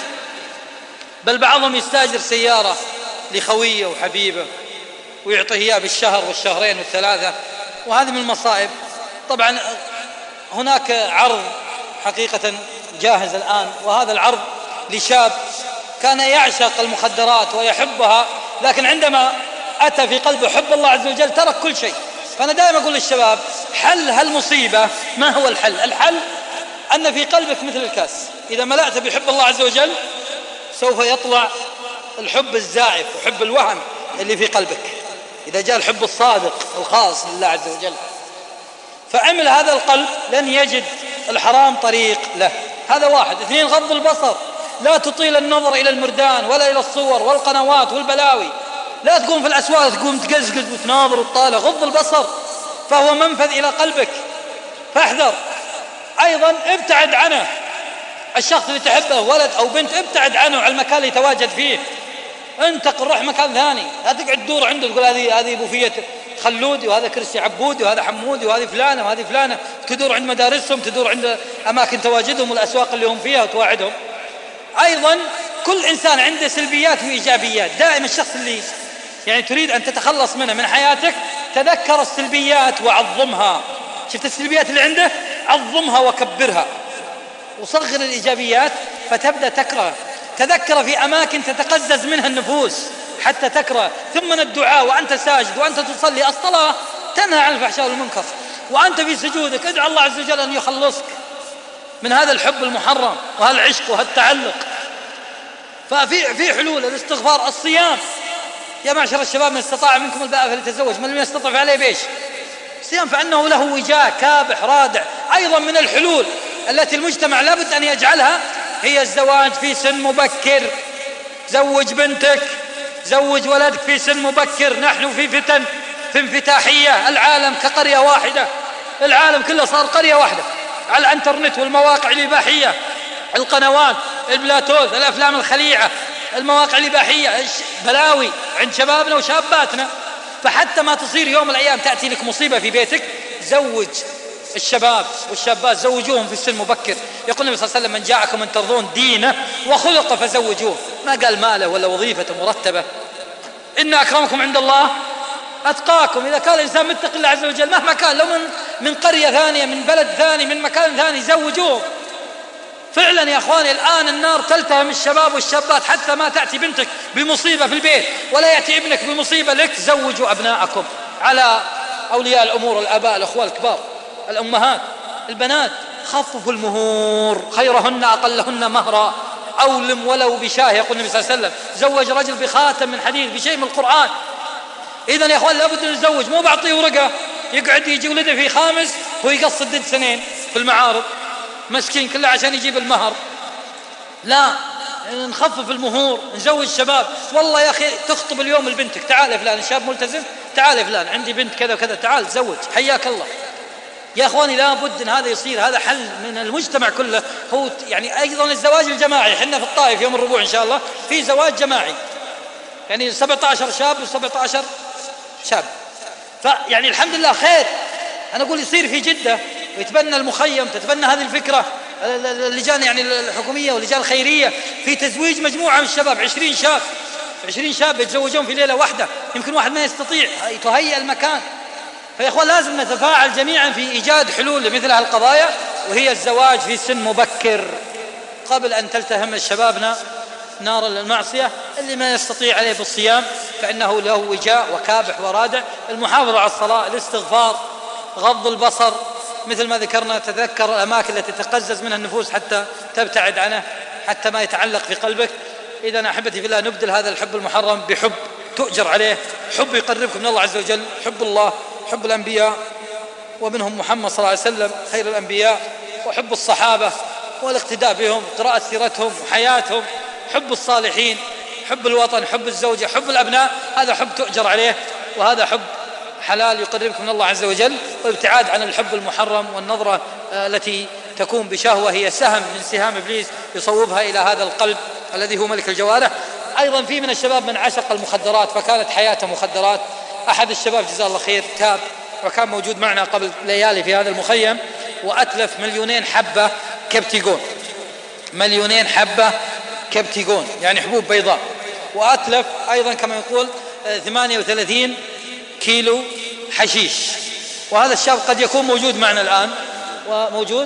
بل بعضهم يستاجر سيارة لخويه وحبيبه ويعطيه اياه بالشهر والشهرين والثلاثة، وهذه من المصائب. طبعا هناك عرض حقيقة جاهز الآن، وهذا العرض لشاب كان يعشق المخدرات ويحبها، لكن عندما أتى في قلبه حب الله عز وجل ترك كل شيء. فأنا دائما أقول للشباب حل هالمصيبة ما هو الحل؟ الحل أن في قلبك مثل الكاس، إذا ملأت بحب الله عز وجل سوف يطلع الحب الزائف وحب الوهم اللي في قلبك، إذا جاء الحب الصادق الخاص لله عز وجل. فعمل هذا القلب لن يجد الحرام طريق له. هذا واحد. 2، غض البصر، لا تطيل النظر إلى المردان ولا إلى الصور والقنوات والبلاوي، لا تقوم في الأسواق تقوم تقزقز وتناظر وتطالع، غض البصر فهو منفذ إلى قلبك، فاحذر. أيضا ابتعد عنه، الشخص اللي تحبه ولد أو بنت ابتعد عنه على المكان اللي يتواجد فيه، انتقل روح مكان ثاني، لا تقعد تدور عنده تقول هذه بوفية خلودي وهذا كرسي عبودي وهذا حمودي وهذه فلانة وهذه فلانة، تدور عند مدارسهم، تدور عند أماكن تواجدهم والأسواق اللي هم فيها وتواعدهم. أيضا كل إنسان عنده سلبيات وإيجابيات، دائما الشخص اللي يعني تريد أن تتخلص منها من حياتك تذكر السلبيات وعظمها. شفت السلبيات اللي عنده؟ عظمها وكبرها، وصغر الإيجابيات فتبدأ تكره. تذكر في أماكن تتقزز منها النفوس، حتى تكره، ثم من الدعاء وأنت ساجد وأنت تصلي. الصلاة تنهى عن الفحشاء والمنكر، وأنت في سجودك ادعى الله عز وجل أن يخلصك من هذا الحب المحرم وهالعشق وهالتعلق. ففي حلول: الاستغفار، الصيام. يا معشر الشباب من استطاع منكم الباءة فليتزوج، من لم يستطع فعليه بإيش؟ الصيام، فإنه له وجاء كابح رادع. أيضا من الحلول التي المجتمع لابد أن يجعلها هي الزواج في سن مبكر. زوج بنتك، زوج ولدك في سن مبكر. نحن في فتن، في انفتاحية، العالم كقرية واحدة، العالم كله صار قرية واحدة على الانترنت والمواقع الإباحية، القنوات، البلاتوث، الأفلام الخليعة، المواقع الإباحية، بلاوي عند شبابنا وشاباتنا. فحتى ما تصير يوم من الأيام تأتي لك مصيبة في بيتك، زوج الشباب والشابات، زوجوهم في السن مبكر. يقول النبي صلى الله عليه وسلم: من جاءكم من ترضون دينه وخلقه فزوجوه. ما قال ماله ولا وظيفة مرتبة. إن أكرمكم عند الله أتقاكم. إذا كان الإنسان متقي الله عز وجل مهما كان، لو من قرية ثانية، من بلد ثاني، من مكان ثاني، زوجوهم. فعلا يا أخواني الآن النار تلتهم الشباب والشابات، حتى ما تأتي بنتك بمصيبة في البيت ولا يأتي ابنك بمصيبة لك. زوجوا أبناءكم على أولياء الأمور، الآباء، الأخوة الكبار، الأمهات، البنات. خففوا المهور، خيرهن أقلهن مهرا، أولم ولو بشاه. يقول النبي صلى الله عليه وسلم: زوج رجل بخاتم من حديد، بشيء من القرآن. إذن يا أخوان لابد أن نتزوج، مو بعطيه ورقة يقعد يجي ولده في خامس ويقصد ضد سنين في المعارض مسكين كله عشان يجيب المهر. لا، نخفف المهور، نزوج الشباب. والله يا أخي تخطب اليوم لبنتك: تعال يا فلان، الشاب ملتزم، تعال يا فلان عندي بنت كذا وكذا، تعال تزوج، حياك الله. يا أخواني لابد أن هذا يصير، هذا حل من المجتمع كله. هو يعني أيضا الزواج الجماعي. حنا في الطائف يوم الربوع إن شاء الله في زواج جماعي، يعني 17 شاب و17 شاب. فيعني الحمد لله خير. أنا أقول يصير في جدة ويتبنى المخيم، تتبنى هذه الفكرة اللجان يعني الحكومية واللجان الخيرية في تزويج مجموعة من الشباب، 20 شاب يتزوجون في ليلة واحدة. يمكن واحد ما يستطيع، تهيئ المكان. فيا أخوان لازم نتفاعل جميعا في إيجاد حلول لمثل هالقضايا، وهي الزواج في سن مبكر قبل أن تلتهم شبابنا نار المعصية. اللي ما يستطيع عليه بالصيام فإنه له وجاء وكابح ورادع. المحافظة على الصلاة، الاستغفار، غض البصر، مثل ما ذكرنا، تذكر الأماكن التي تقزز منها النفوس حتى تبتعد عنه، حتى ما يتعلق في قلبك. إذا أحبتي في الله نبدل هذا الحب المحرم بحب تؤجر عليه، حب يقربكم من الله عز وجل، حب الله، حب الأنبياء ومنهم محمد صلى الله عليه وسلم خير الأنبياء، وحب الصحابة والاقتداء بهم، قراءة سيرتهم وحياتهم، حب الصالحين، حب الوطن، حب الزوجة، حب الأبناء. هذا حب تؤجر عليه، وهذا حب حلال يقربكم من الله عز وجل. والابتعاد عن الحب المحرم والنظرة التي تكون بشهوة هي سهم من سهام إبليس يصوبها إلى هذا القلب الذي هو ملك الجوارح. أيضا في من الشباب من عشق المخدرات فكانت حياته مخدرات. أحد الشباب جزاه الله خير تاب وكان موجود معنا قبل ليالي في هذا المخيم، وأتلف 2,000,000 حبة كبتيجون، 2,000,000 حبة كبتيجون يعني حبوب بيضاء. وأتلف أيضا كما يقول 38 كيلو حشيش. وهذا الشاب قد يكون موجود معنا الآن وموجود،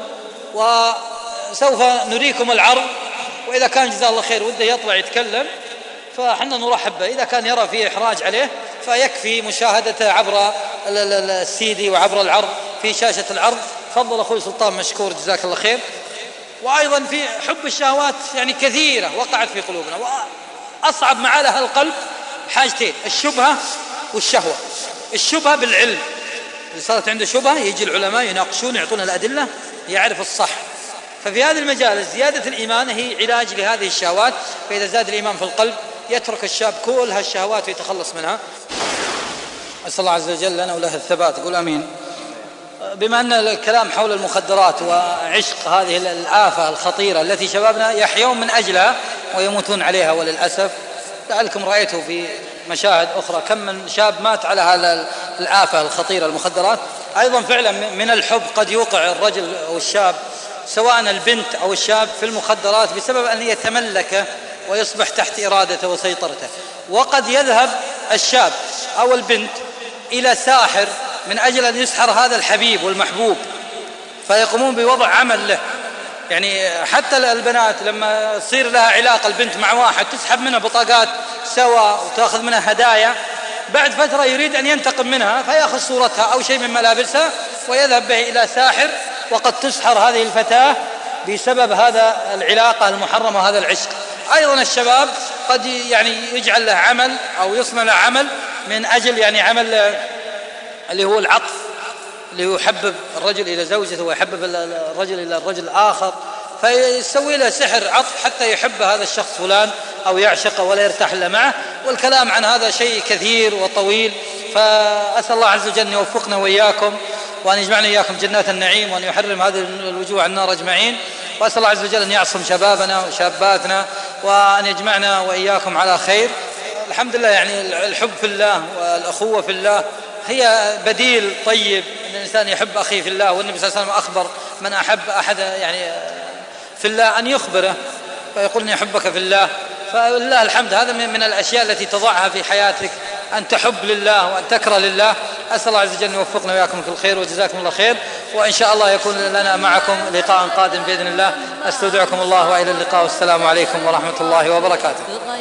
وسوف نريكم العرض، وإذا كان جزاه الله خير وده يطلع يتكلم فحنا نرحب به. إذا كان يرى فيه إحراج عليه فيكفي مشاهدته عبر السيدي وعبر العرض في شاشة العرض. تفضل أخوي سلطان مشكور جزاك الله خير. وأيضا في حب الشهوات يعني كثيرة وقعت في قلوبنا، وأصعب معالها القلب حاجتين: الشبهة والشهوة. الشبهة بالعلم، اللي صارت عنده شبهة يجي العلماء يناقشون يعطون الأدلة يعرف الصح. ففي هذه المجال زيادة الإيمان هي علاج لهذه الشهوات. فإذا زاد الإيمان في القلب يترك الشاب كل هالشهوات ويتخلص منها. أسأل الله عز وجل لنا وله الثبات، قول آمين. بما أن الكلام حول المخدرات وعشق هذه الآفة الخطيرة التي شبابنا يحيون من أجلها ويموتون عليها وللأسف، لعلكم رأيتوا في مشاهد أخرى كم من شاب مات على هذا الآفة الخطيرة المخدرات. أيضا فعلا من الحب قد يوقع الرجل أو الشاب سواء البنت أو الشاب في المخدرات بسبب أن يتملكه ويصبح تحت إرادته وسيطرته. وقد يذهب الشاب أو البنت إلى ساحر من أجل أن يسحر هذا الحبيب والمحبوب، فيقومون بوضع عمل له. يعني حتى البنات لما تصير لها علاقة البنت مع واحد تسحب منه بطاقات سوا وتأخذ منها هدايا، بعد فترة يريد أن ينتقم منها فيأخذ صورتها أو شيء من ملابسها ويذهب به إلى ساحر، وقد تسحر هذه الفتاة بسبب هذا العلاقة المحرمة وهذا العشق. أيضا الشباب قد يجعل له عمل أو يصنع له عمل من أجل عمل اللي هو العطف، اللي هو يحبب الرجل إلى زوجته ويحبب الرجل إلى الرجل الآخر، فيسوي له سحر عطف حتى يحب هذا الشخص فلان أو يعشقه ولا يرتاح إلا معه. والكلام عن هذا شيء كثير وطويل، فأسأل الله عز وجل أن يوفقنا وإياكم وأن يجمعنا إياكم جنات النعيم وأن يحرم هذه الوجوه عن النار أجمعين. وأسأل الله عز وجل أن يعصم شبابنا وشاباتنا وأن يجمعنا وإياكم على خير. الحمد لله الحب في الله والأخوة في الله هي بديل طيب أن الإنسان يحب أخيه في الله، والنبي صلى الله عليه وسلم أخبر من أحب أحد في الله أن يخبره فيقول إني أحبك في الله. فلله الحمد، هذا من الأشياء التي تضعها في حياتك، أن تحب لله وأن تكره لله. أسأل الله عز وجل أن يوفقنا وإياكم في الخير وجزاكم الله خير، وإن شاء الله يكون لنا معكم لقاء قادم بإذن الله. أستودعكم الله وإلى اللقاء، والسلام عليكم ورحمة الله وبركاته.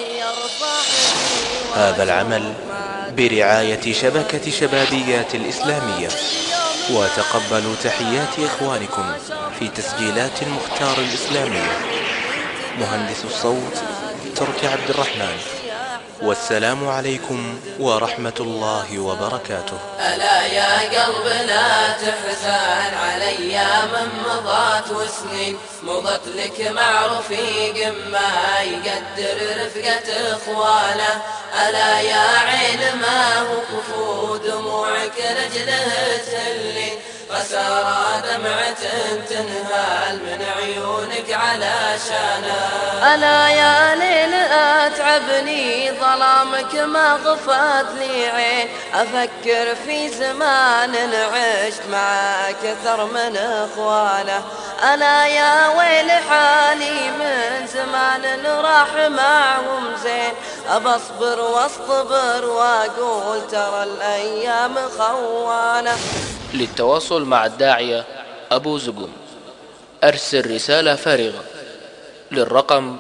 هذا العمل برعاية شبكة شبابيات الإسلامية، وتقبلوا تحيات إخوانكم في تسجيلات المختار الإسلامية. مهندس الصوت تركي عبد الرحمن، والسلام عليكم ورحمة الله وبركاته. ألا يا قلب لا تحزن على أيام مضت وسنين مضت لك مع رفيق ما يقدر رفقة إخوانه. ألا يا عين ما هو كفو دموعك لجله تهلين، خسارة دمعة تنهال من عيونك علشانه. ألا يا ليل أتعبني ظلامك ما غفت لي عين، أفكر في زمان عشت معك أكثر من إخوانه. ألا يا ويل حالي من زمان راح معهم زين، أبصبر واصطبر وأقول ترى الأيام خوانه. للتواصل مع الداعية أبو زقوم أرسل رسالة فارغة للرقم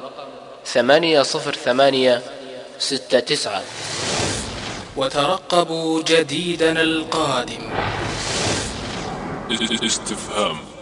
80869. وترقبوا جديدنا القادم. استفهام